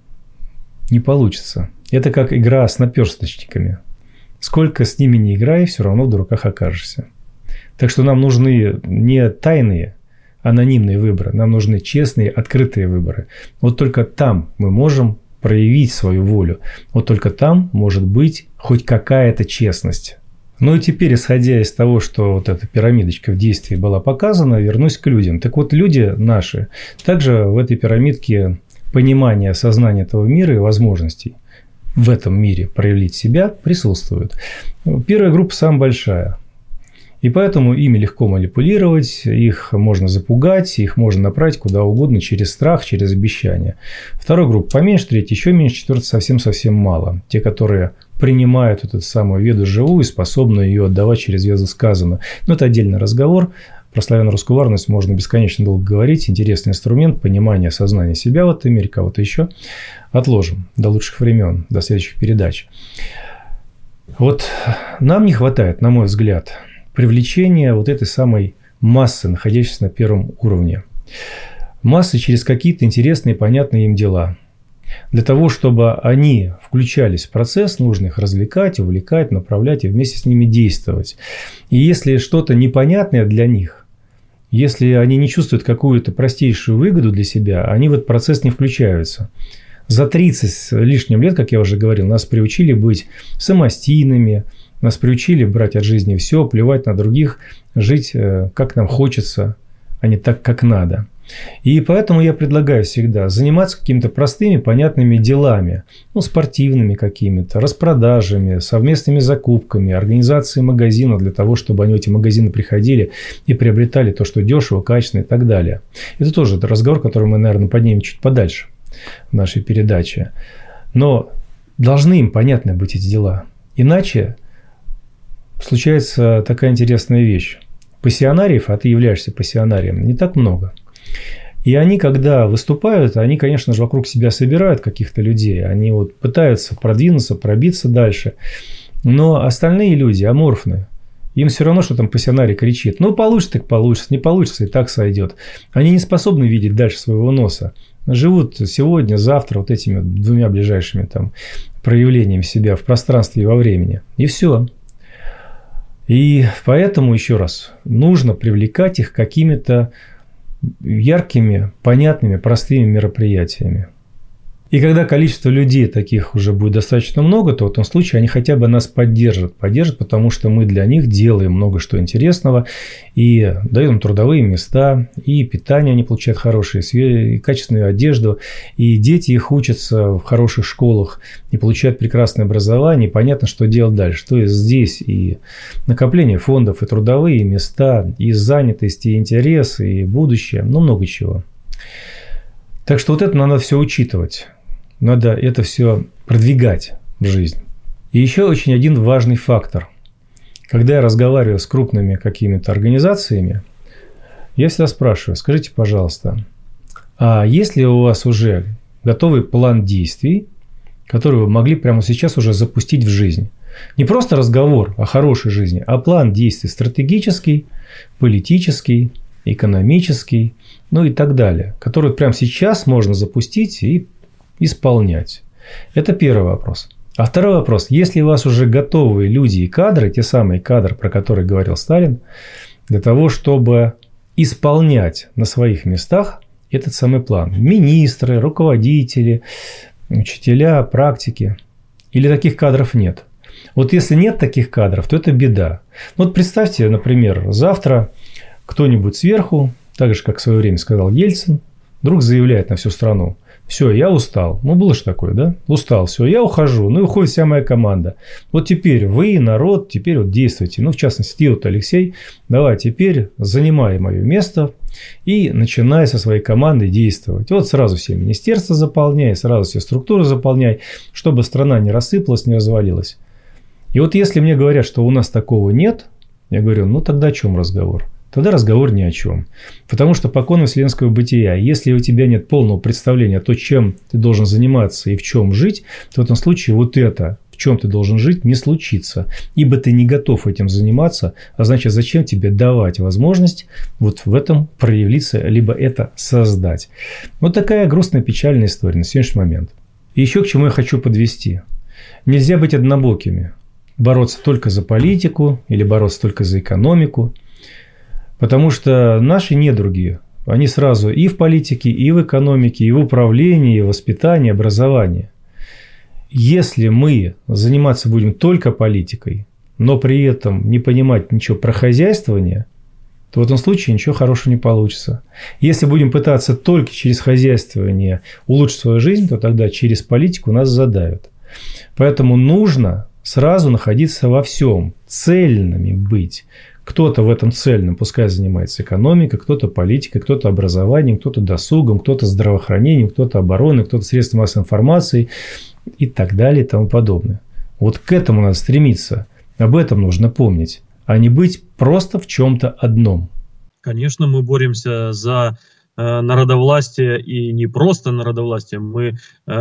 не получится. Это как игра с наперсточниками. Сколько с ними не играй, все равно в дураках окажешься. Так что нам нужны не тайные, анонимные выборы. Нам нужны честные, открытые выборы. Вот только там мы можем проявить свою волю. Вот только там может быть хоть какая-то честность. Ну и теперь, исходя из того, что вот эта пирамидочка в действии была показана, вернусь к людям. Так вот, люди наши также в этой пирамидке понимание, осознание этого мира и возможностей в этом мире проявить себя присутствуют. Первая группа самая большая. И поэтому ими легко манипулировать, их можно запугать, их можно направить куда угодно через страх, через обещания. Вторая группа поменьше, третья еще меньше, четвертая совсем-совсем мало. Те, которые принимают эту самую веду живую и способны ее отдавать через веду сказанную. Но это отдельный разговор. Про славяно-русскую варварность можно бесконечно долго говорить. Интересный инструмент понимания, осознания себя в этом мире, кого-то еще. Отложим до лучших времен, до следующих передач. Вот нам не хватает, на мой взгляд, привлечения вот этой самой массы, находящейся на первом уровне. Массы через какие-то интересные, понятные им дела. Для того, чтобы они включались в процесс, нужно их развлекать, увлекать, направлять и вместе с ними действовать. И если что-то непонятное для них, если они не чувствуют какую-то простейшую выгоду для себя, они в этот процесс не включаются. За тридцать с лишним лет, как я уже говорил, нас приучили быть самостийными, нас приучили брать от жизни все, плевать на других, жить как нам хочется, а не так, как надо. И поэтому я предлагаю всегда заниматься какими-то простыми, понятными делами, ну, спортивными какими-то, распродажами, совместными закупками, организацией магазинов для того, чтобы они в эти магазины приходили и приобретали то, что дешево, качественно и так далее. Это тоже разговор, который мы, наверное, поднимем чуть подальше в нашей передаче. Но должны им понятны быть эти дела. Иначе случается такая интересная вещь. Пассионариев, а ты являешься пассионарием, не так много. И они, когда выступают, они, конечно же, вокруг себя собирают каких-то людей. Они вот пытаются продвинуться, пробиться дальше. Но остальные люди аморфны. Им все равно, что там пассионарий кричит. Ну, получится, так получится. Не получится, и так сойдет. Они не способны видеть дальше своего носа. Живут сегодня, завтра вот этими двумя ближайшими там проявлениями себя в пространстве и во времени. И все. И поэтому, еще раз, нужно привлекать их какими-то яркими, понятными, простыми мероприятиями. И когда количество людей таких уже будет достаточно много, то в этом случае они хотя бы нас поддержат. Поддержат, потому что мы для них делаем много что интересного. И даем им трудовые места, и питание они получают хорошее, и качественную одежду. И дети их учатся в хороших школах и получают прекрасное образование. И понятно, что делать дальше. То есть здесь и накопление фондов, и трудовые места, и занятость, и интерес, и будущее. Ну, много чего. Так что вот это надо все учитывать. Надо это все продвигать в жизнь. И еще очень один важный фактор. Когда я разговариваю с крупными какими-то организациями, я всегда спрашиваю: скажите, пожалуйста, а есть ли у вас уже готовый план действий, который вы могли прямо сейчас уже запустить в жизнь? Не просто разговор о хорошей жизни, а план действий стратегический, политический, экономический, ну и так далее, который прямо сейчас можно запустить и исполнять. Это первый вопрос. А второй вопрос. Если у вас уже готовые люди и кадры, те самые кадры, про которые говорил Сталин, для того, чтобы исполнять на своих местах этот самый план. Министры, руководители, учителя, практики. Или таких кадров нет. Вот если нет таких кадров, то это беда. Вот представьте, например, завтра кто-нибудь сверху, так же, как в свое время сказал Ельцин, вдруг заявляет на всю страну: все, я устал. Ну, было же такое, да? Устал, все, я ухожу. Ну, и уходит вся моя команда. Вот теперь вы, народ, теперь вот действуйте. Ну, в частности, вот Алексей, давай теперь занимай мое место и начинай со своей командой действовать. Вот сразу все министерства заполняй, сразу все структуры заполняй, чтобы страна не рассыпалась, не развалилась. И вот если мне говорят, что у нас такого нет, я говорю: ну, тогда о чем разговор? Тогда разговор ни о чем. Потому что по законам вселенского бытия, если у тебя нет полного представления о том, чем ты должен заниматься и в чем жить, то в этом случае вот это, в чем ты должен жить, не случится. Ибо ты не готов этим заниматься, а значит, зачем тебе давать возможность вот в этом проявиться, либо это создать. Вот такая грустная, печальная история на сегодняшний момент. И еще к чему я хочу подвести. Нельзя быть однобокими. Бороться только за политику или бороться только за экономику. Потому что наши недруги, они сразу и в политике, и в экономике, и в управлении, и в воспитании, и образовании. Если мы заниматься будем только политикой, но при этом не понимать ничего про хозяйствование, то в этом случае ничего хорошего не получится. Если будем пытаться только через хозяйствование улучшить свою жизнь, то тогда через политику нас задавят. Поэтому нужно сразу находиться во всем, цельными быть. Кто-то в этом цельном, пускай занимается экономикой, кто-то политикой, кто-то образованием, кто-то досугом, кто-то здравоохранением, кто-то обороной, кто-то средством массовой информации и так далее и тому подобное. Вот к этому надо стремиться. Об этом нужно помнить, а не быть просто в чем-то одном. Конечно, мы боремся за э, народовластие, и не просто народовластие, мы э,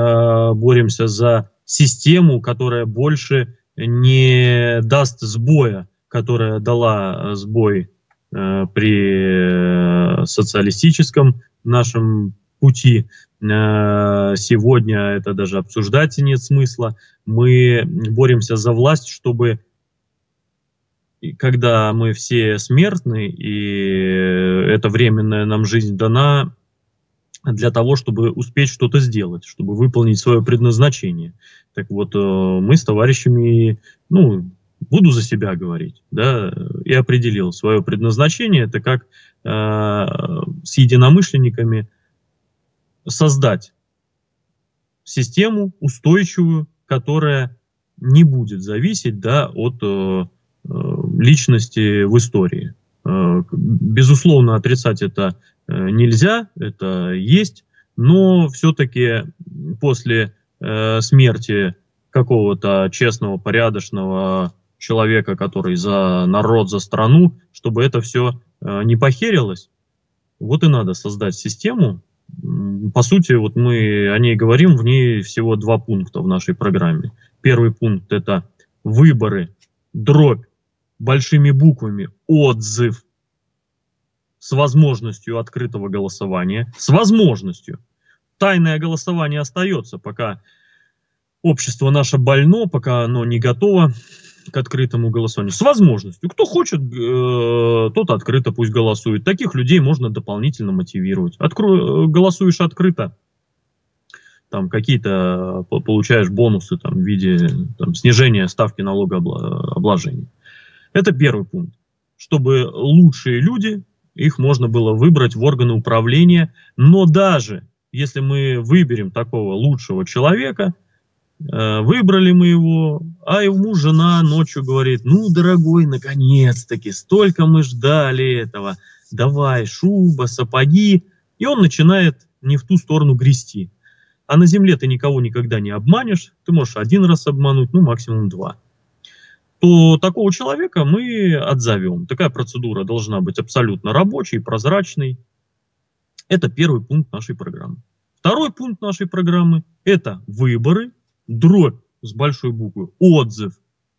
боремся за систему, которая больше не даст сбоя, которая дала сбой э, при социалистическом нашем пути. Э, сегодня это даже обсуждать нет смысла. Мы боремся за власть, чтобы, когда мы все смертны, и эта временная нам жизнь дана для того, чтобы успеть что-то сделать, чтобы выполнить свое предназначение. Так вот, э, мы с товарищами, ну, буду за себя говорить, да, и определил свое предназначение, это как э, с единомышленниками создать систему устойчивую, которая не будет зависеть, да, от э, личности в истории. Э, безусловно, отрицать это э, нельзя, это есть, но все-таки после э, смерти какого-то честного, порядочного человека, который за народ, за страну, чтобы это все э, не похерилось, вот и надо создать систему. По сути, вот мы о ней говорим, в ней всего два пункта в нашей программе. Первый пункт – это выборы, дробь, большими буквами, отзыв с возможностью открытого голосования. С возможностью. Тайное голосование остается, пока общество наше больно, пока оно не готово к открытому голосованию. С возможностью. Кто хочет, э, тот открыто пусть голосует. Таких людей можно дополнительно мотивировать. Откро... Голосуешь открыто, там какие-то получаешь бонусы там, в виде там, снижения ставки налогообложения. Это первый пункт. Чтобы лучшие люди, их можно было выбрать в органы управления. Но даже если мы выберем такого лучшего человека, выбрали мы его, а ему жена ночью говорит: ну, дорогой, наконец-таки, столько мы ждали этого, давай, шуба, сапоги. И он начинает не в ту сторону грести. А на земле ты никого никогда не обманешь, ты можешь один раз обмануть, ну, максимум два. То такого человека мы отзовем. Такая процедура должна быть абсолютно рабочей, прозрачной. Это первый пункт нашей программы. Второй пункт нашей программы – это выборы, дробь с большой буквы, отзыв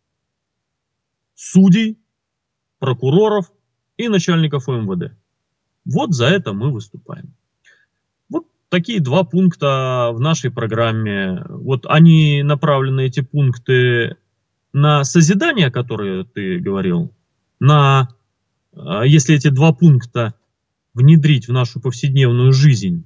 судей, прокуроров и начальников О Эм Вэ Дэ. Вот за это мы выступаем. Вот такие два пункта в нашей программе. Вот они направлены, эти пункты, на созидание, о котором ты говорил, на, если эти два пункта внедрить в нашу повседневную жизнь,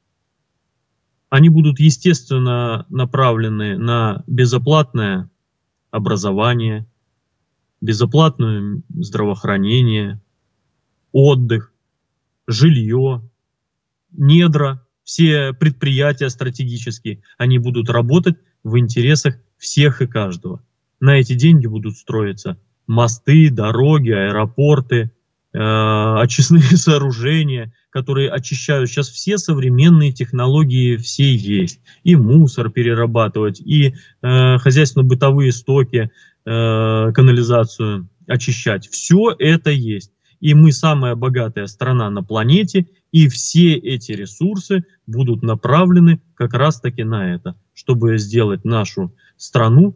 они будут, естественно, направлены на безоплатное образование, безоплатное здравоохранение, отдых, жилье, недра, все предприятия стратегические, они будут работать в интересах всех и каждого. На эти деньги будут строиться мосты, дороги, аэропорты, э, очистные сооружения, которые очищают. Сейчас все современные технологии все есть. И мусор перерабатывать, и э, хозяйственно-бытовые стоки, э, канализацию очищать. Все это есть. И мы самая богатая страна на планете, и все эти ресурсы будут направлены как раз-таки на это, чтобы сделать нашу страну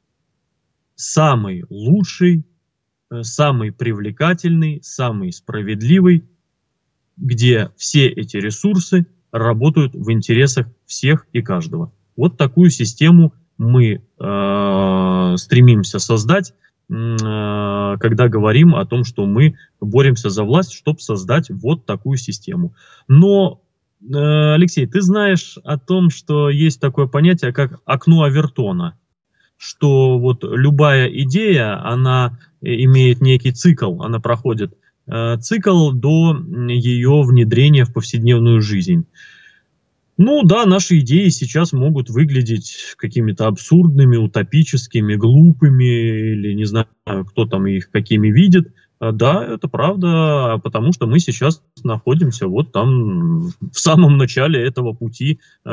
самый лучший, самый привлекательный, самый справедливый, где все эти ресурсы работают в интересах всех и каждого. Вот такую систему мы э, стремимся создать, э, когда говорим о том, что мы боремся за власть, чтобы создать вот такую систему. Но, э, Алексей, ты знаешь о том, что есть такое понятие, как окно Овертона, что вот любая идея, она имеет некий цикл, она проходит э, цикл до ее внедрения в повседневную жизнь. Ну да, наши идеи сейчас могут выглядеть какими-то абсурдными, утопическими, глупыми, или не знаю, кто там их какими видит. Да, это правда, потому что мы сейчас находимся вот там в самом начале этого пути э,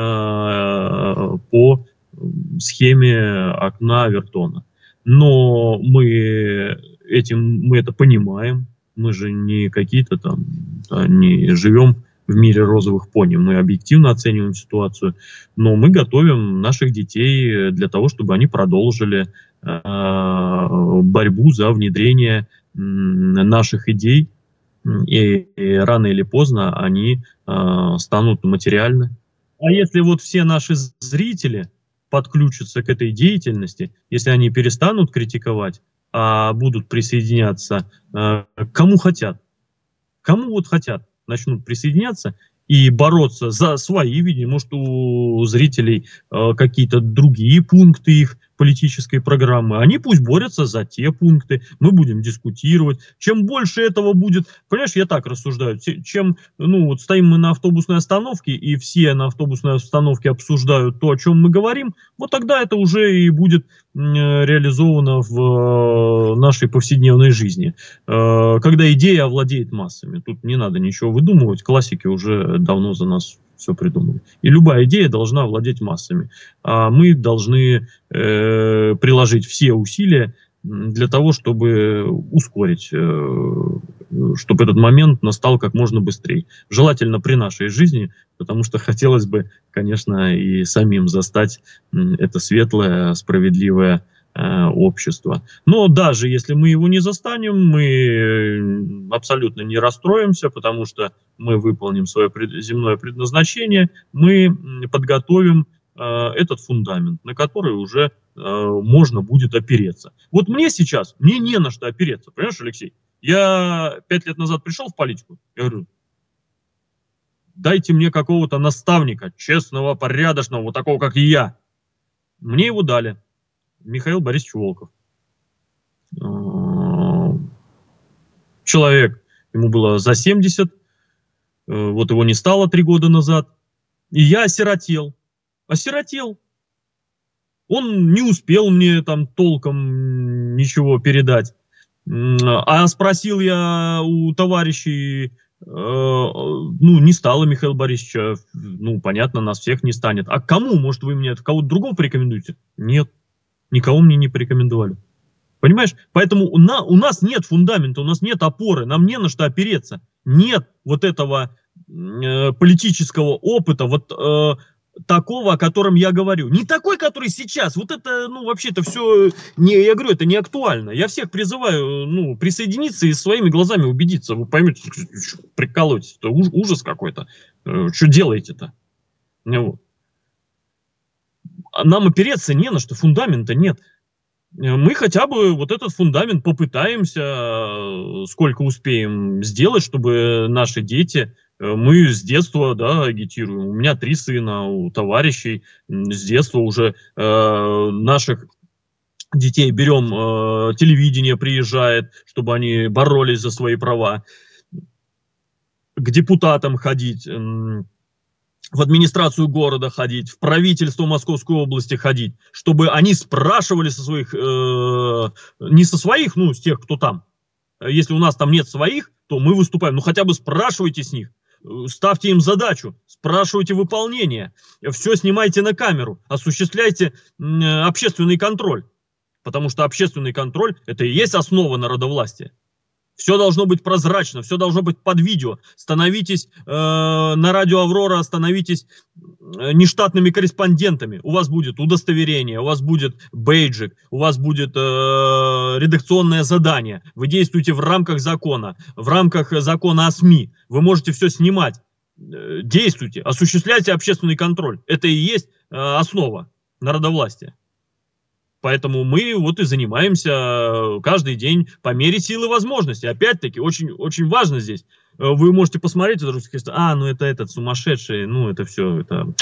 по схеме окна Овертона. Но мы этим, мы это понимаем, мы же не какие-то там, да, не живем в мире розовых пони, мы объективно оцениваем ситуацию, но мы готовим наших детей для того, чтобы они продолжили э, борьбу за внедрение э, наших идей, и, и рано или поздно они э, станут материальны. А если вот все наши зрители подключатся к этой деятельности, если они перестанут критиковать, а будут присоединяться э, кому хотят, кому вот хотят, начнут присоединяться и бороться за свои видения, может, у зрителей э, какие-то другие пункты их политической программы, они пусть борются за те пункты, мы будем дискутировать. Чем больше этого будет, понимаешь, я так рассуждаю, чем, ну, вот стоим мы на автобусной остановке, и все на автобусной остановке обсуждают то, о чем мы говорим, вот тогда это уже и будет реализовано в нашей повседневной жизни. Когда идея овладеет массами, тут не надо ничего выдумывать, классики уже давно за нас все придумали. И любая идея должна овладеть массами. А мы должны э, приложить все усилия для того, чтобы ускорить, э, чтобы этот момент настал как можно быстрее. Желательно при нашей жизни, потому что хотелось бы, конечно, и самим застать это светлое, справедливое э, общество. Но даже если мы его не застанем, мы абсолютно не расстроимся, потому что мы выполним свое пред, земное предназначение, мы подготовим э, этот фундамент, на который уже э, можно будет опереться. Вот мне сейчас, мне не на что опереться, понимаешь, Алексей? Я пять лет назад пришел в политику, я говорю, дайте мне какого-то наставника, честного, порядочного, вот такого, как и я. Мне его дали. Михаил Борисович Волков. Человек, ему было за семьдесят, вот его не стало три года назад, и я осиротел. Осиротел. Он не успел мне там толком ничего передать. А спросил я у товарищей, ну, не стало Михаила Борисовича, ну, понятно, нас всех не станет. А кому, может, вы мне кого-то другого порекомендуете? Нет, никого мне не порекомендовали. Понимаешь? Поэтому у, на, у нас нет фундамента, у нас нет опоры, нам не на что опереться. Нет вот этого э, политического опыта, вот э, такого, о котором я говорю. Не такой, который сейчас. Вот это, ну, вообще это все, не, я говорю, это не актуально. Я всех призываю, ну, присоединиться и своими глазами убедиться. Вы поймете, прикалываетесь, это ужас какой-то. Что делаете-то? Вот. Нам опереться не на что, фундамента нет. Мы хотя бы вот этот фундамент попытаемся, сколько успеем сделать, чтобы наши дети, мы с детства, да, агитируем. У меня три сына, у товарищей с детства уже э, наших детей берем, э, телевидение приезжает, чтобы они боролись за свои права, к депутатам ходить, э, в администрацию города ходить, в правительство Московской области ходить, чтобы они спрашивали со своих, э, не со своих, ну, с тех, кто там. Если у нас там нет своих, то мы выступаем. Ну, хотя бы спрашивайте с них, ставьте им задачу, спрашивайте выполнение, все снимайте на камеру, осуществляйте э, общественный контроль. Потому что общественный контроль – это и есть основа народовластия. Все должно быть прозрачно, все должно быть под видео. Становитесь э, на радио «Аврора», становитесь э, нештатными корреспондентами. У вас будет удостоверение, у вас будет бейджик, у вас будет э, редакционное задание. Вы действуете в рамках закона, в рамках закона о СМИ. Вы можете все снимать. Э, действуйте, осуществляйте общественный контроль. Это и есть э, основа народовластия. Поэтому мы вот и занимаемся каждый день по мере силы возможностей. Опять-таки, очень, очень важно здесь. Вы можете посмотреть, и сказать, а, ну это этот сумасшедший, ну это все, это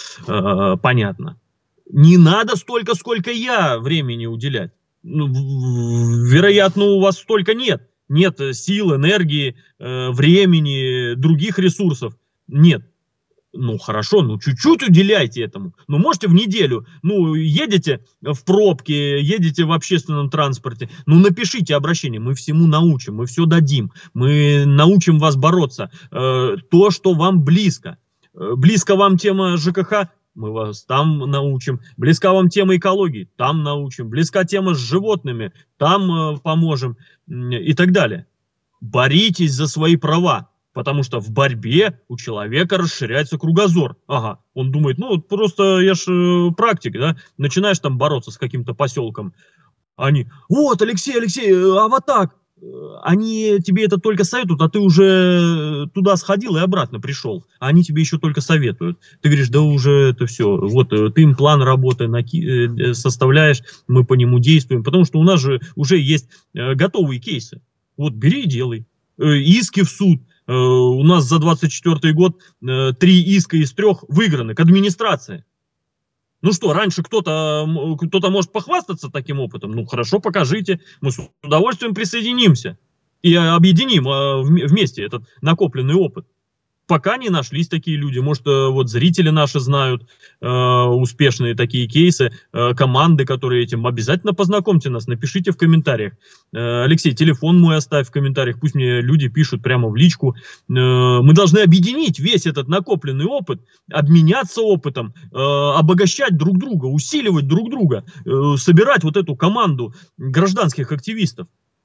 э, понятно. Не надо столько, сколько я времени уделять. Ну, вероятно, у вас столько нет. Нет сил, энергии, э, времени, других ресурсов. Нет. Ну, хорошо, ну, чуть-чуть уделяйте этому. Ну, можете в неделю, ну, едете в пробке, едете в общественном транспорте, ну, напишите обращение, мы всему научим, мы все дадим, мы научим вас бороться. Э, то, что вам близко. Э, близко вам тема ЖКХ, мы вас там научим. Близка вам тема экологии, там научим. Близка тема с животными, там э, поможем и так далее. Боритесь за свои права. Потому что в борьбе у человека расширяется кругозор. Ага, он думает, ну вот просто я ж э, практик, да, начинаешь там бороться с каким-то поселком. Они, вот, Алексей, Алексей, а вот так. Они тебе это только советуют, а ты уже туда сходил и обратно пришел. А они тебе еще только советуют. Ты говоришь, да уже это все. Вот ты им план работы наки- составляешь, мы по нему действуем. Потому что у нас же уже есть готовые кейсы. Вот бери и делай. Иски в суд. У нас за двадцать четвёртый год три иска из трех выиграны к администрации. Ну что, раньше кто-то, кто-то может похвастаться таким опытом? Ну хорошо, покажите, мы с удовольствием присоединимся и объединим вместе этот накопленный опыт. Пока не нашлись такие люди. Может, вот зрители наши знают э, успешные такие кейсы, э, команды, которые этим. Обязательно познакомьте нас, напишите в комментариях. Э, Алексей, телефон мой оставь в комментариях, пусть мне люди пишут прямо в личку. Э, мы должны объединить весь этот накопленный опыт, обменяться опытом, э, обогащать друг друга, усиливать друг друга, э, собирать вот эту команду гражданских активистов.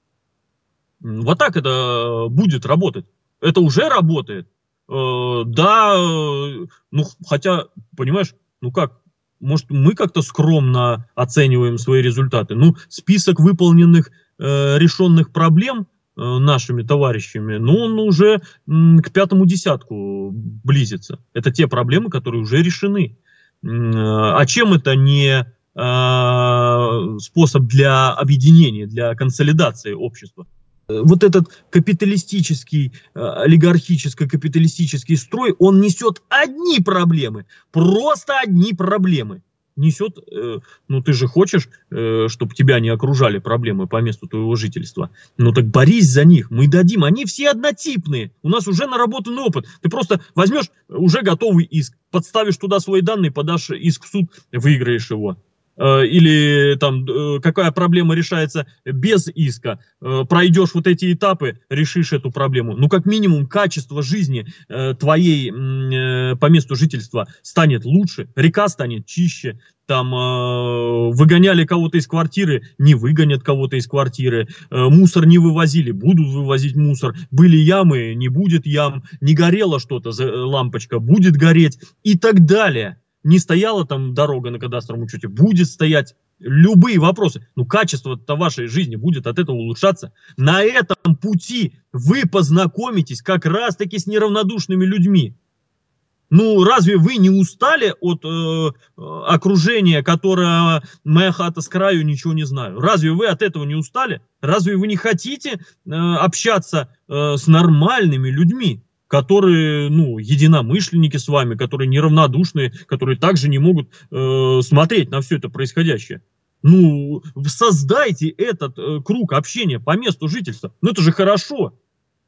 Вот так это будет работать. Это уже работает. Да, ну, хотя, понимаешь, ну как, может, мы как-то скромно оцениваем свои результаты. Ну, список выполненных, э, решенных проблем э, нашими товарищами, ну, он уже м, к пятому десятку близится. Это те проблемы, которые уже решены. А чем это не э, способ для объединения, для консолидации общества? Вот этот капиталистический, олигархическо-капиталистический строй, он несет одни проблемы, просто одни проблемы. Несет, ну ты же хочешь, чтобы тебя не окружали проблемы по месту твоего жительства. Ну так борись за них, мы дадим, они все однотипные. У нас уже наработанный опыт. Ты просто возьмешь уже готовый иск, подставишь туда свои данные, подашь иск в суд, выиграешь его. Или там какая проблема решается без иска, пройдешь вот эти этапы, решишь эту проблему. Ну, как минимум, качество жизни твоей по месту жительства станет лучше, река станет чище, там выгоняли кого-то из квартиры, не выгонят кого-то из квартиры, мусор не вывозили, будут вывозить мусор, были ямы, не будет ям, не горела что-то, лампочка, будет гореть и так далее. Не стояла там дорога на кадастровом учете, будет стоять. Любые вопросы. Ну, качество-то вашей жизни будет от этого улучшаться. На этом пути вы познакомитесь как раз-таки с неравнодушными людьми. Ну, разве вы не устали от э, окружения, которое «моя хата с краю, ничего не знаю»? Разве вы от этого не устали? Разве вы не хотите э, общаться э, с нормальными людьми? Которые, ну, единомышленники с вами, которые неравнодушные, которые также не могут э, смотреть на все это происходящее. Ну, создайте этот э, круг общения по месту жительства. Ну, это же хорошо.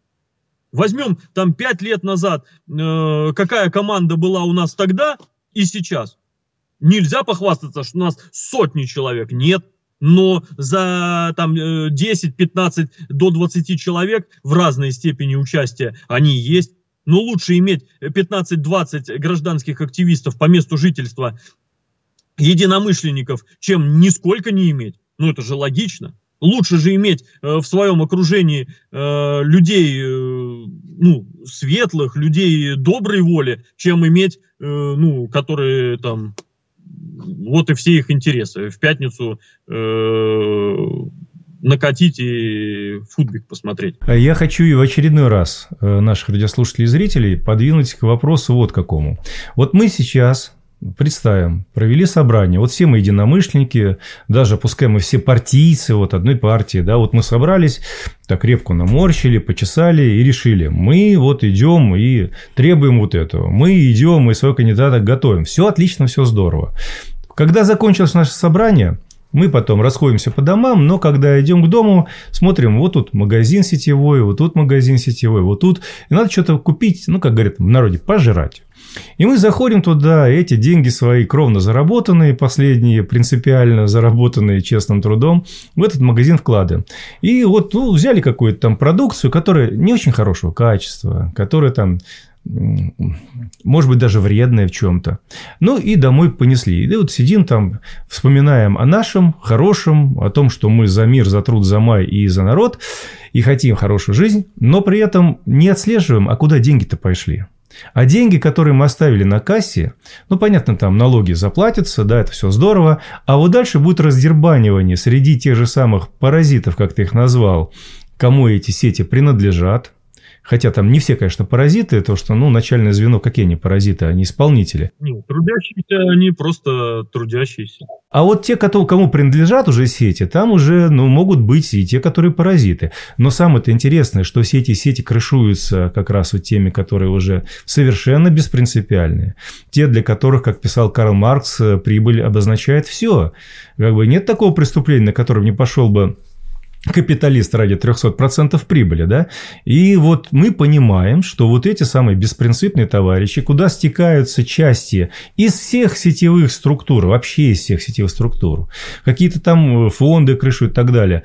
Возьмем там пять лет назад, э, какая команда была у нас тогда и сейчас. Нельзя похвастаться, что у нас сотни человек. Нет. Но за там десять-пятнадцать до двадцати человек в разной степени участия они есть. Но лучше иметь пятнадцать-двадцать гражданских активистов по месту жительства, единомышленников, чем нисколько не иметь. Ну это же логично. Лучше же иметь э, в своем окружении э, людей э, ну, светлых, людей доброй воли, чем иметь, э, ну, которые там... Вот и все их интересы. В пятницу э, накатить и футбик посмотреть. Я хочу и в очередной раз наших радиослушателей и зрителей подвинуть к вопросу вот какому. Вот мы сейчас, представим, провели собрание. Вот все мы единомышленники, даже пускай мы все партийцы вот одной партии, да, вот мы собрались, так крепко наморщили, почесали и решили. Мы вот идем и требуем вот этого. Мы идем и своего кандидата готовим. Все отлично, все здорово. Когда закончилось наше собрание, мы потом расходимся по домам, но когда идем к дому, смотрим, вот тут магазин сетевой, вот тут магазин сетевой, вот тут. И надо что-то купить, ну, как говорят в народе, пожрать. И мы заходим туда, эти деньги свои кровно заработанные, последние принципиально заработанные честным трудом, в этот магазин вкладываем. И вот ну, взяли какую-то там продукцию, которая не очень хорошего качества, которая там... может быть, даже вредное в чем-то. Ну, и домой понесли. И вот сидим там, вспоминаем о нашем, хорошем, о том, что мы за мир, за труд, за май и за народ, и хотим хорошую жизнь, но при этом не отслеживаем, а куда деньги-то пошли. А деньги, которые мы оставили на кассе, ну, понятно, там налоги заплатятся, да, это все здорово, а вот дальше будет раздербанивание среди тех же самых паразитов, как ты их назвал, кому эти сети принадлежат, Хотя там не все, конечно, паразиты, то, что, ну, начальное звено, какие они паразиты, они исполнители. Нет, трудящиеся, они просто трудящиеся. А вот те, кому принадлежат уже сети, там уже, ну, могут быть и те, которые паразиты. Но самое-то интересное, что все эти сети крышуются как раз вот теми, которые уже совершенно беспринципиальные. Те, для которых, как писал Карл Маркс, прибыль обозначает все. Как бы нет такого преступления, на котором не пошел бы капиталист ради триста процентов прибыли, да? И вот мы понимаем, что вот эти самые беспринципные товарищи, куда стекаются части из всех сетевых структур, вообще из всех сетевых структур, какие-то там фонды крышуют и так далее,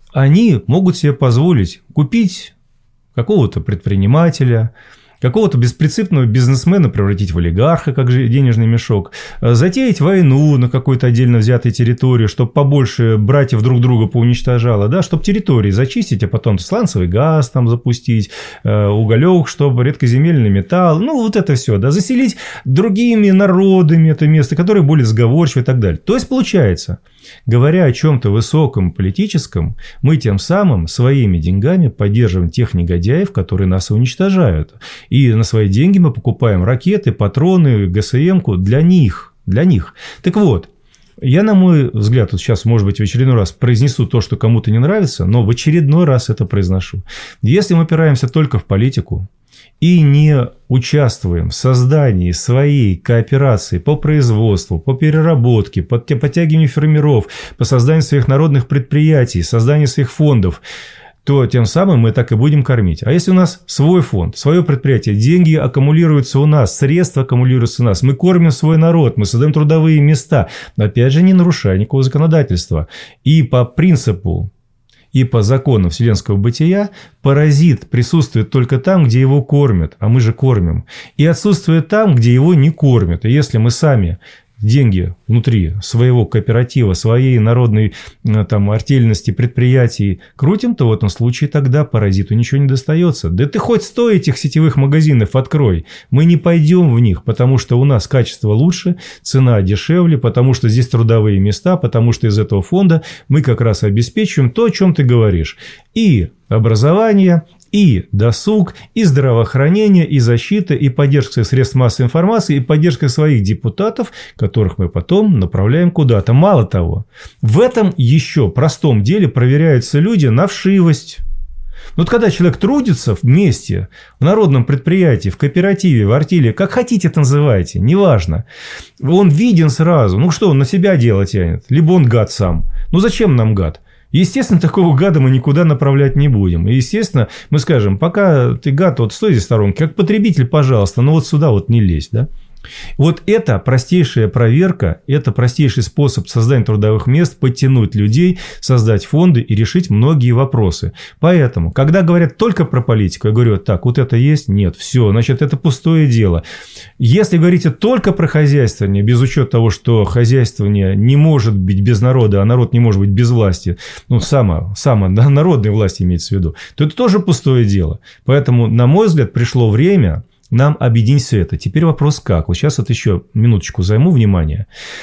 они могут себе позволить купить какого-то предпринимателя, какого-то беспринципного бизнесмена превратить в олигарха, как же денежный мешок, затеять войну на какой-то отдельно взятой территории, чтобы побольше братьев друг друга поуничтожало, да, чтобы территории зачистить, а потом сланцевый газ там запустить, уголек, чтобы редкоземельный металл, ну, вот это все, да, заселить другими народами это место, которые более сговорчивы и так далее. То есть, получается, говоря о чем-то высоком политическом, мы тем самым своими деньгами поддерживаем тех негодяев, которые нас уничтожают. И на свои деньги мы покупаем ракеты, патроны, ГСМ-ку для них. Для них. Так вот, я, на мой взгляд, вот сейчас, может быть, в очередной раз произнесу то, что кому-то не нравится, но в очередной раз это произношу. Если мы опираемся только в политику и не участвуем в создании своей кооперации по производству, по переработке, по подтягиванию фермеров, по созданию своих народных предприятий, созданию своих фондов, то тем самым мы так и будем кормить. А если у нас свой фонд, свое предприятие, деньги аккумулируются у нас, средства аккумулируются у нас, мы кормим свой народ, мы создаем трудовые места, опять же, не нарушая никакого законодательства. И по принципу и по закону вселенского бытия паразит присутствует только там, где его кормят, а мы же кормим, и отсутствует там, где его не кормят. И если мы сами деньги внутри своего кооператива, своей народной там, артельности, предприятий крутим, то в этом случае тогда паразиту ничего не достается. Да ты хоть сто этих сетевых магазинов открой, мы не пойдем в них, потому что у нас качество лучше, цена дешевле, потому что здесь трудовые места, потому что из этого фонда мы как раз обеспечиваем то, о чем ты говоришь. И образование, и досуг, и здравоохранение, и защита, и поддержка средств массовой информации, и поддержка своих депутатов, которых мы потом направляем куда-то. Мало того, в этом еще простом деле проверяются люди на вшивость. Вот когда человек трудится вместе, в народном предприятии, в кооперативе, в артели, как хотите это называйте, неважно, он виден сразу. Ну что, он на себя дело тянет, либо он гад сам. Ну зачем нам гад? Естественно, такого гада мы никуда направлять не будем. И, естественно, мы скажем, пока ты гад, вот стой здесь в сторонке, как потребитель, пожалуйста, но вот сюда вот не лезь, да? Вот это простейшая проверка, это простейший способ создания трудовых мест, подтянуть людей, создать фонды и решить многие вопросы. Поэтому, когда говорят только про политику, я говорю, так, вот это есть? Нет, все, значит, это пустое дело. Если говорите только про хозяйствование, без учета того, что хозяйствование не может быть без народа, а народ не может быть без власти, ну, само, само да, народной власти имеется в виду, то это тоже пустое дело. Поэтому, на мой взгляд, пришло время нам объединить все это. Теперь вопрос как? Вот сейчас вот еще минуточку займу внимание.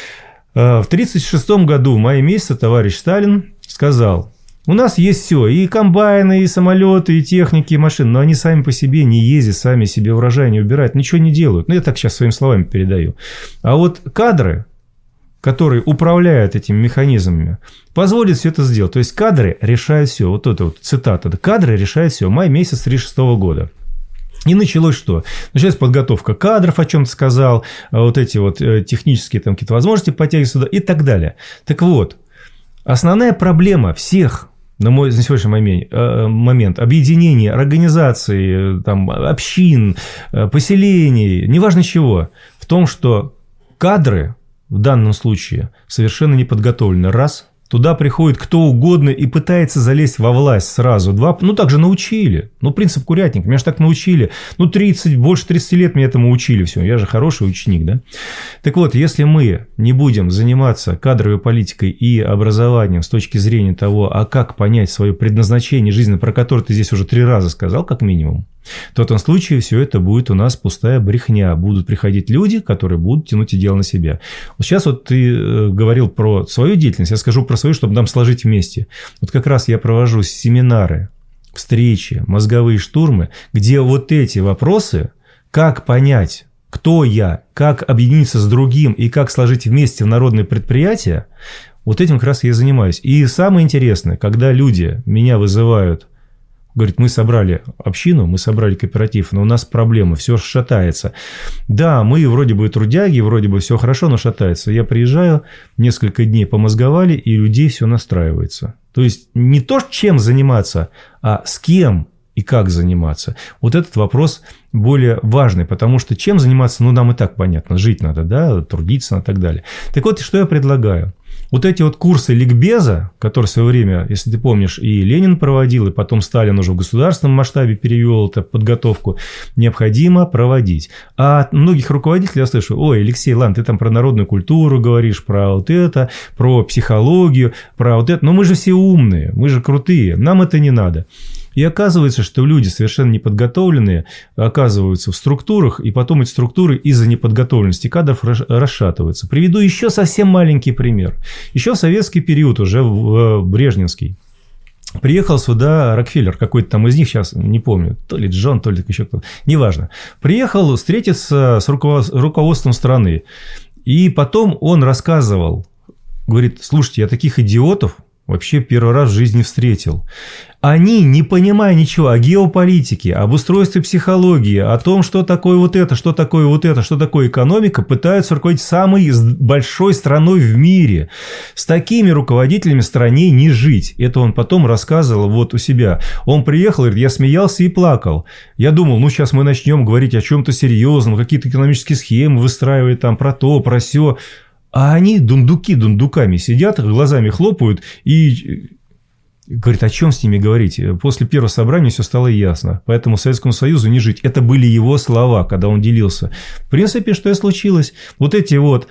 В тысяча девятьсот тридцать шестом году, в мае месяце, товарищ Сталин сказал, у нас есть все, и комбайны, и самолеты, и техники, и машины, но они сами по себе не ездят, сами себе урожай не убирают, ничего не делают. Ну, я так сейчас своими словами передаю. А вот кадры, которые управляют этими механизмами, позволят все это сделать. То есть, кадры решают все. Вот это вот цитата. Кадры решают все. Май месяц тысяча девятьсот тридцать шестого года. И началось что? Началась подготовка кадров, о чем ты сказал, вот эти вот технические там какие-то возможности подтягивать сюда и так далее. Так вот, основная проблема всех, на мой на сегодняшний момент, момент объединения, организаций, там, общин, поселений, неважно чего, в том, что кадры в данном случае совершенно не подготовлены. Раз. Туда приходит кто угодно и пытается залезть во власть сразу. Два. Ну, так же научили. Ну, принцип курятника. Меня же так научили. Ну, тридцать, больше тридцати лет меня этому учили. Все. Я же хороший ученик, да? Так вот, если мы не будем заниматься кадровой политикой и образованием с точки зрения того, а как понять свое предназначение жизни, про которое ты здесь уже три раза сказал, как минимум, то в этом случае все это будет у нас пустая брехня. Будут приходить люди, которые будут тянуть и дело на себя. Вот сейчас вот ты говорил про свою деятельность, я скажу про свою, чтобы нам сложить вместе. Вот как раз я провожу семинары встречи, мозговые штурмы, где вот эти вопросы, как понять, кто я, как объединиться с другим и как сложить вместе в народное предприятие, вот этим как раз я и занимаюсь. И самое интересное, когда люди меня вызывают, говорят, мы собрали общину, мы собрали кооператив, но у нас проблемы, все шатается. Да, мы вроде бы трудяги, вроде бы все хорошо, но шатается. Я приезжаю, несколько дней помозговали, и людей все настраивается. То есть не то, чем заниматься, а с кем и как заниматься. Вот этот вопрос более важный, потому что чем заниматься, ну, нам и так понятно, жить надо, да, трудиться и так далее. Так вот, что я предлагаю? Вот эти вот курсы ликбеза, которые в свое время, если ты помнишь, и Ленин проводил, и потом Сталин уже в государственном масштабе перевел эту подготовку, необходимо проводить. А от многих руководителей я слышу: ой, Алексей, ладно, ты там про народную культуру говоришь, про вот это, про психологию, про вот это, но мы же все умные, мы же крутые, нам это не надо. И оказывается, что люди совершенно неподготовленные оказываются в структурах, и потом эти структуры из-за неподготовленности кадров расшатываются. Приведу еще совсем маленький пример. Еще в советский период, уже в Брежневский, приехал сюда Рокфеллер, какой-то там из них, сейчас не помню, то ли Джон, то ли еще кто-то, неважно. Приехал встретиться с руководством страны. И потом он рассказывал, говорит: слушайте, я таких идиотов вообще первый раз в жизни встретил. Они, не понимая ничего о геополитике, об устройстве психологии, о том, что такое вот это, что такое вот это, что такое экономика, пытаются руководить самой большой страной в мире. С такими руководителями стране не жить. Это он потом рассказывал вот у себя. Он приехал, говорит, я смеялся и плакал. Я думал, ну сейчас мы начнем говорить о чем-то серьезном, какие-то экономические схемы выстраивать там про то, про сё. А они дундуки дундуками сидят, глазами хлопают и говорит, о чем с ними говорить? После первого собрания все стало ясно. Поэтому Советскому Союзу не жить. Это были его слова, когда он делился. В принципе, что и случилось. Вот эти вот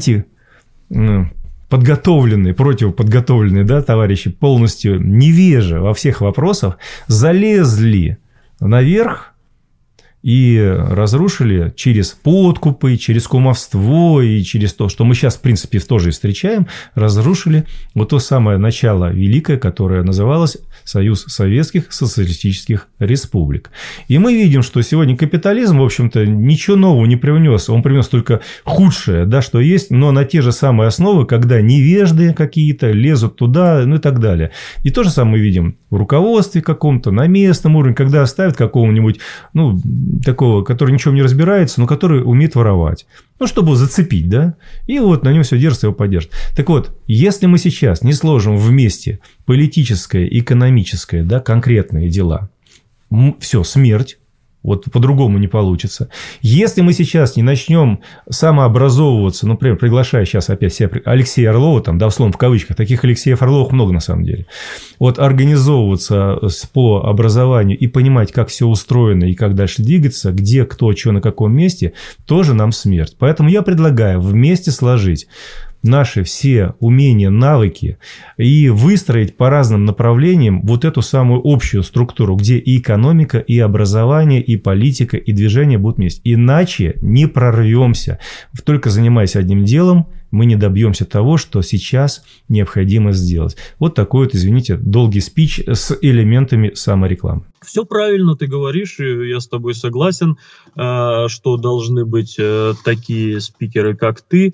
антиподготовленные, противоподготовленные, да, товарищи, полностью невежи во всех вопросах, залезли наверх и разрушили через подкупы, через кумовство и через то, что мы сейчас, в принципе, тоже и встречаем, разрушили вот то самое начало великое, которое называлось Союз Советских Социалистических Республик. И мы видим, что сегодня капитализм, в общем-то, ничего нового не привнес. Он привнес только худшее, да, что есть, но на те же самые основы, когда невежды какие-то лезут туда, ну и так далее. И то же самое мы видим в руководстве каком-то, на местном уровне, когда ставят какого-нибудь, ну, такого, который ничего не разбирается, но который умеет воровать. Ну, чтобы зацепить, да? И вот на нем все держится, его поддержит. Так вот, если мы сейчас не сложим вместе политическое, экономическое, да, конкретные дела, все, смерть. Вот по-другому не получится. Если мы сейчас не начнем самообразовываться, например, приглашая сейчас опять себя Алексея Орлова, там, да, условно в кавычках, таких Алексеев Орловых много на самом деле, вот организовываться по образованию и понимать, как все устроено и как дальше двигаться, где, кто, что, на каком месте, тоже нам смерть. Поэтому я предлагаю вместе сложить наши все умения, навыки и выстроить по разным направлениям вот эту самую общую структуру, где и экономика, и образование, и политика, и движение будут вместе. Иначе не прорвемся. Только занимаясь одним делом, мы не добьемся того, что сейчас необходимо сделать. Вот такой вот, извините, долгий спич с элементами саморекламы. Все правильно ты говоришь, и я с тобой согласен, что должны быть такие спикеры, как ты,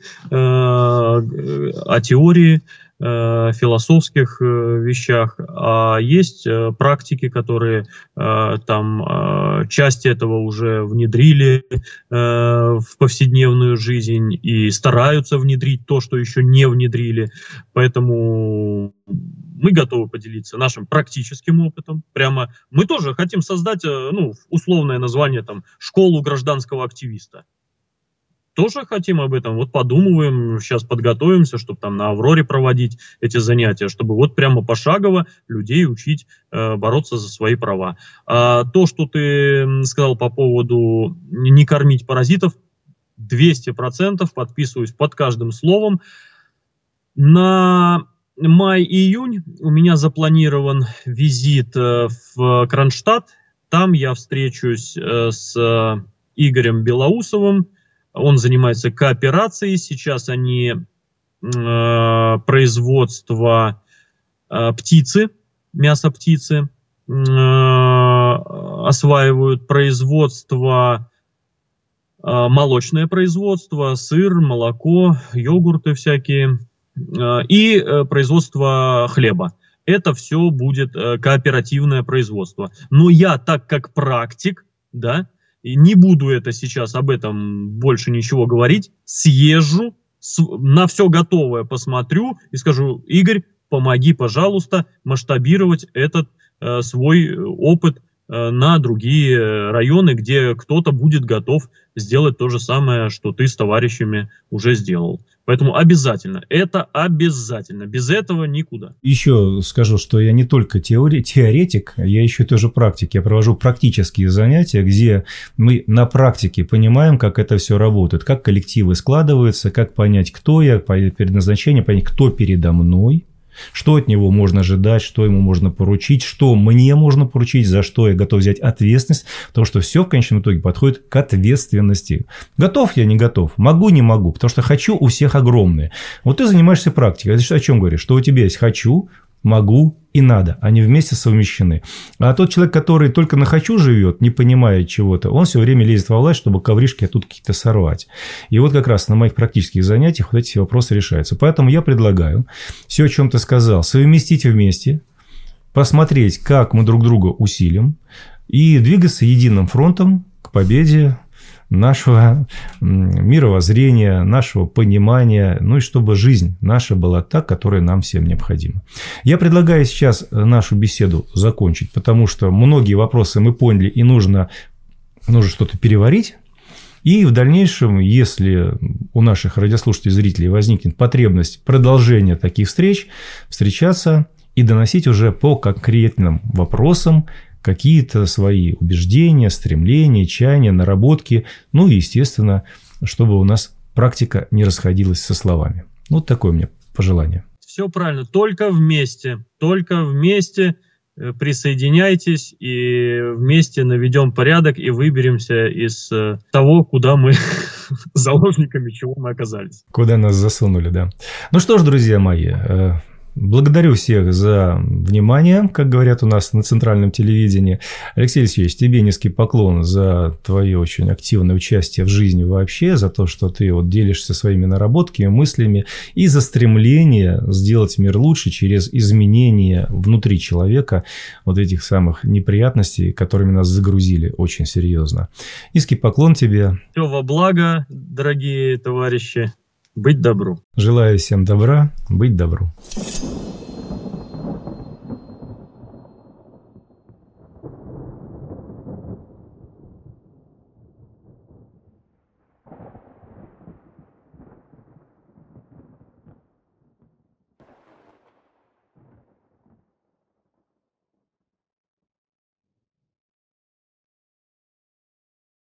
о теории, философских вещах, а есть практики, которые там часть этого уже внедрили в повседневную жизнь и стараются внедрить то, что еще не внедрили. Поэтому мы готовы поделиться нашим практическим опытом. Прямо мы тоже хотим создать, ну, условное название там «Школу гражданского активиста». Тоже хотим об этом, вот подумываем, сейчас подготовимся, чтобы там на Авроре проводить эти занятия, чтобы вот прямо пошагово людей учить э, бороться за свои права. А то, что ты сказал по поводу не кормить паразитов, двести процентов подписываюсь под каждым словом. На май-июнь у меня запланирован визит э, в Кронштадт, там я встречусь э, с э, Игорем Белоусовым. Он занимается кооперацией. Сейчас они э, производство э, птицы, мяса птицы. осваивают производство, молочное производство, сыр, молоко, йогурты всякие и производство хлеба. Это все будет кооперативное производство. Но я, так как практик, да, не буду это сейчас об этом больше ничего говорить, съезжу, на все готовое посмотрю и скажу: Игорь, помоги, пожалуйста, масштабировать этот э, свой опыт э, на другие районы, где кто-то будет готов сделать то же самое, что ты с товарищами уже сделал. Поэтому обязательно, это обязательно, без этого никуда. Еще скажу, что я не только теори- теоретик, я еще тоже практик. Я провожу практические занятия, где мы на практике понимаем, как это все работает, как коллективы складываются, как понять, кто я, предназначение, понять, кто передо мной. Что от него можно ожидать, что ему можно поручить, что мне можно поручить, за что я готов взять ответственность, потому что все в конечном итоге подходит к ответственности. Готов я, не готов, могу, не могу, потому что хочу у всех огромное. Вот ты занимаешься практикой, это о чем говоришь? Что у тебя есть хочу, могу и надо, они вместе совмещены. А тот человек, который только на хочу живет, не понимая чего-то, он все время лезет во власть, чтобы ковришки оттуда какие-то сорвать. И вот как раз на моих практических занятиях вот эти вопросы решаются. Поэтому я предлагаю все, о чем ты сказал, совместить вместе, посмотреть, как мы друг друга усилим, и двигаться единым фронтом к победе нашего мировоззрения, нашего понимания, ну и чтобы жизнь наша была та, которая нам всем необходима. Я предлагаю сейчас нашу беседу закончить, потому что многие вопросы мы поняли, и нужно, нужно что-то переварить. И в дальнейшем, если у наших радиослушателей и зрителей возникнет потребность продолжения таких встреч, встречаться и доносить уже по конкретным вопросам какие-то свои убеждения, стремления, чаяния, наработки. Ну и, естественно, чтобы у нас практика не расходилась со словами. Вот такое у меня пожелание. Все правильно. Только вместе. Только вместе присоединяйтесь и вместе наведем порядок и выберемся из того, куда мы заложниками чего мы оказались. Куда нас засунули, да. Ну что ж, друзья мои, благодарю всех за внимание, как говорят у нас на центральном телевидении. Алексей Алексеевич, тебе низкий поклон за твое очень активное участие в жизни вообще, за то, что ты вот делишься своими наработками, мыслями и за стремление сделать мир лучше через изменение внутри человека вот этих самых неприятностей, которыми нас загрузили очень серьезно. Низкий поклон тебе. Все во благо, дорогие товарищи. Быть добру. Желаю всем добра, быть добру.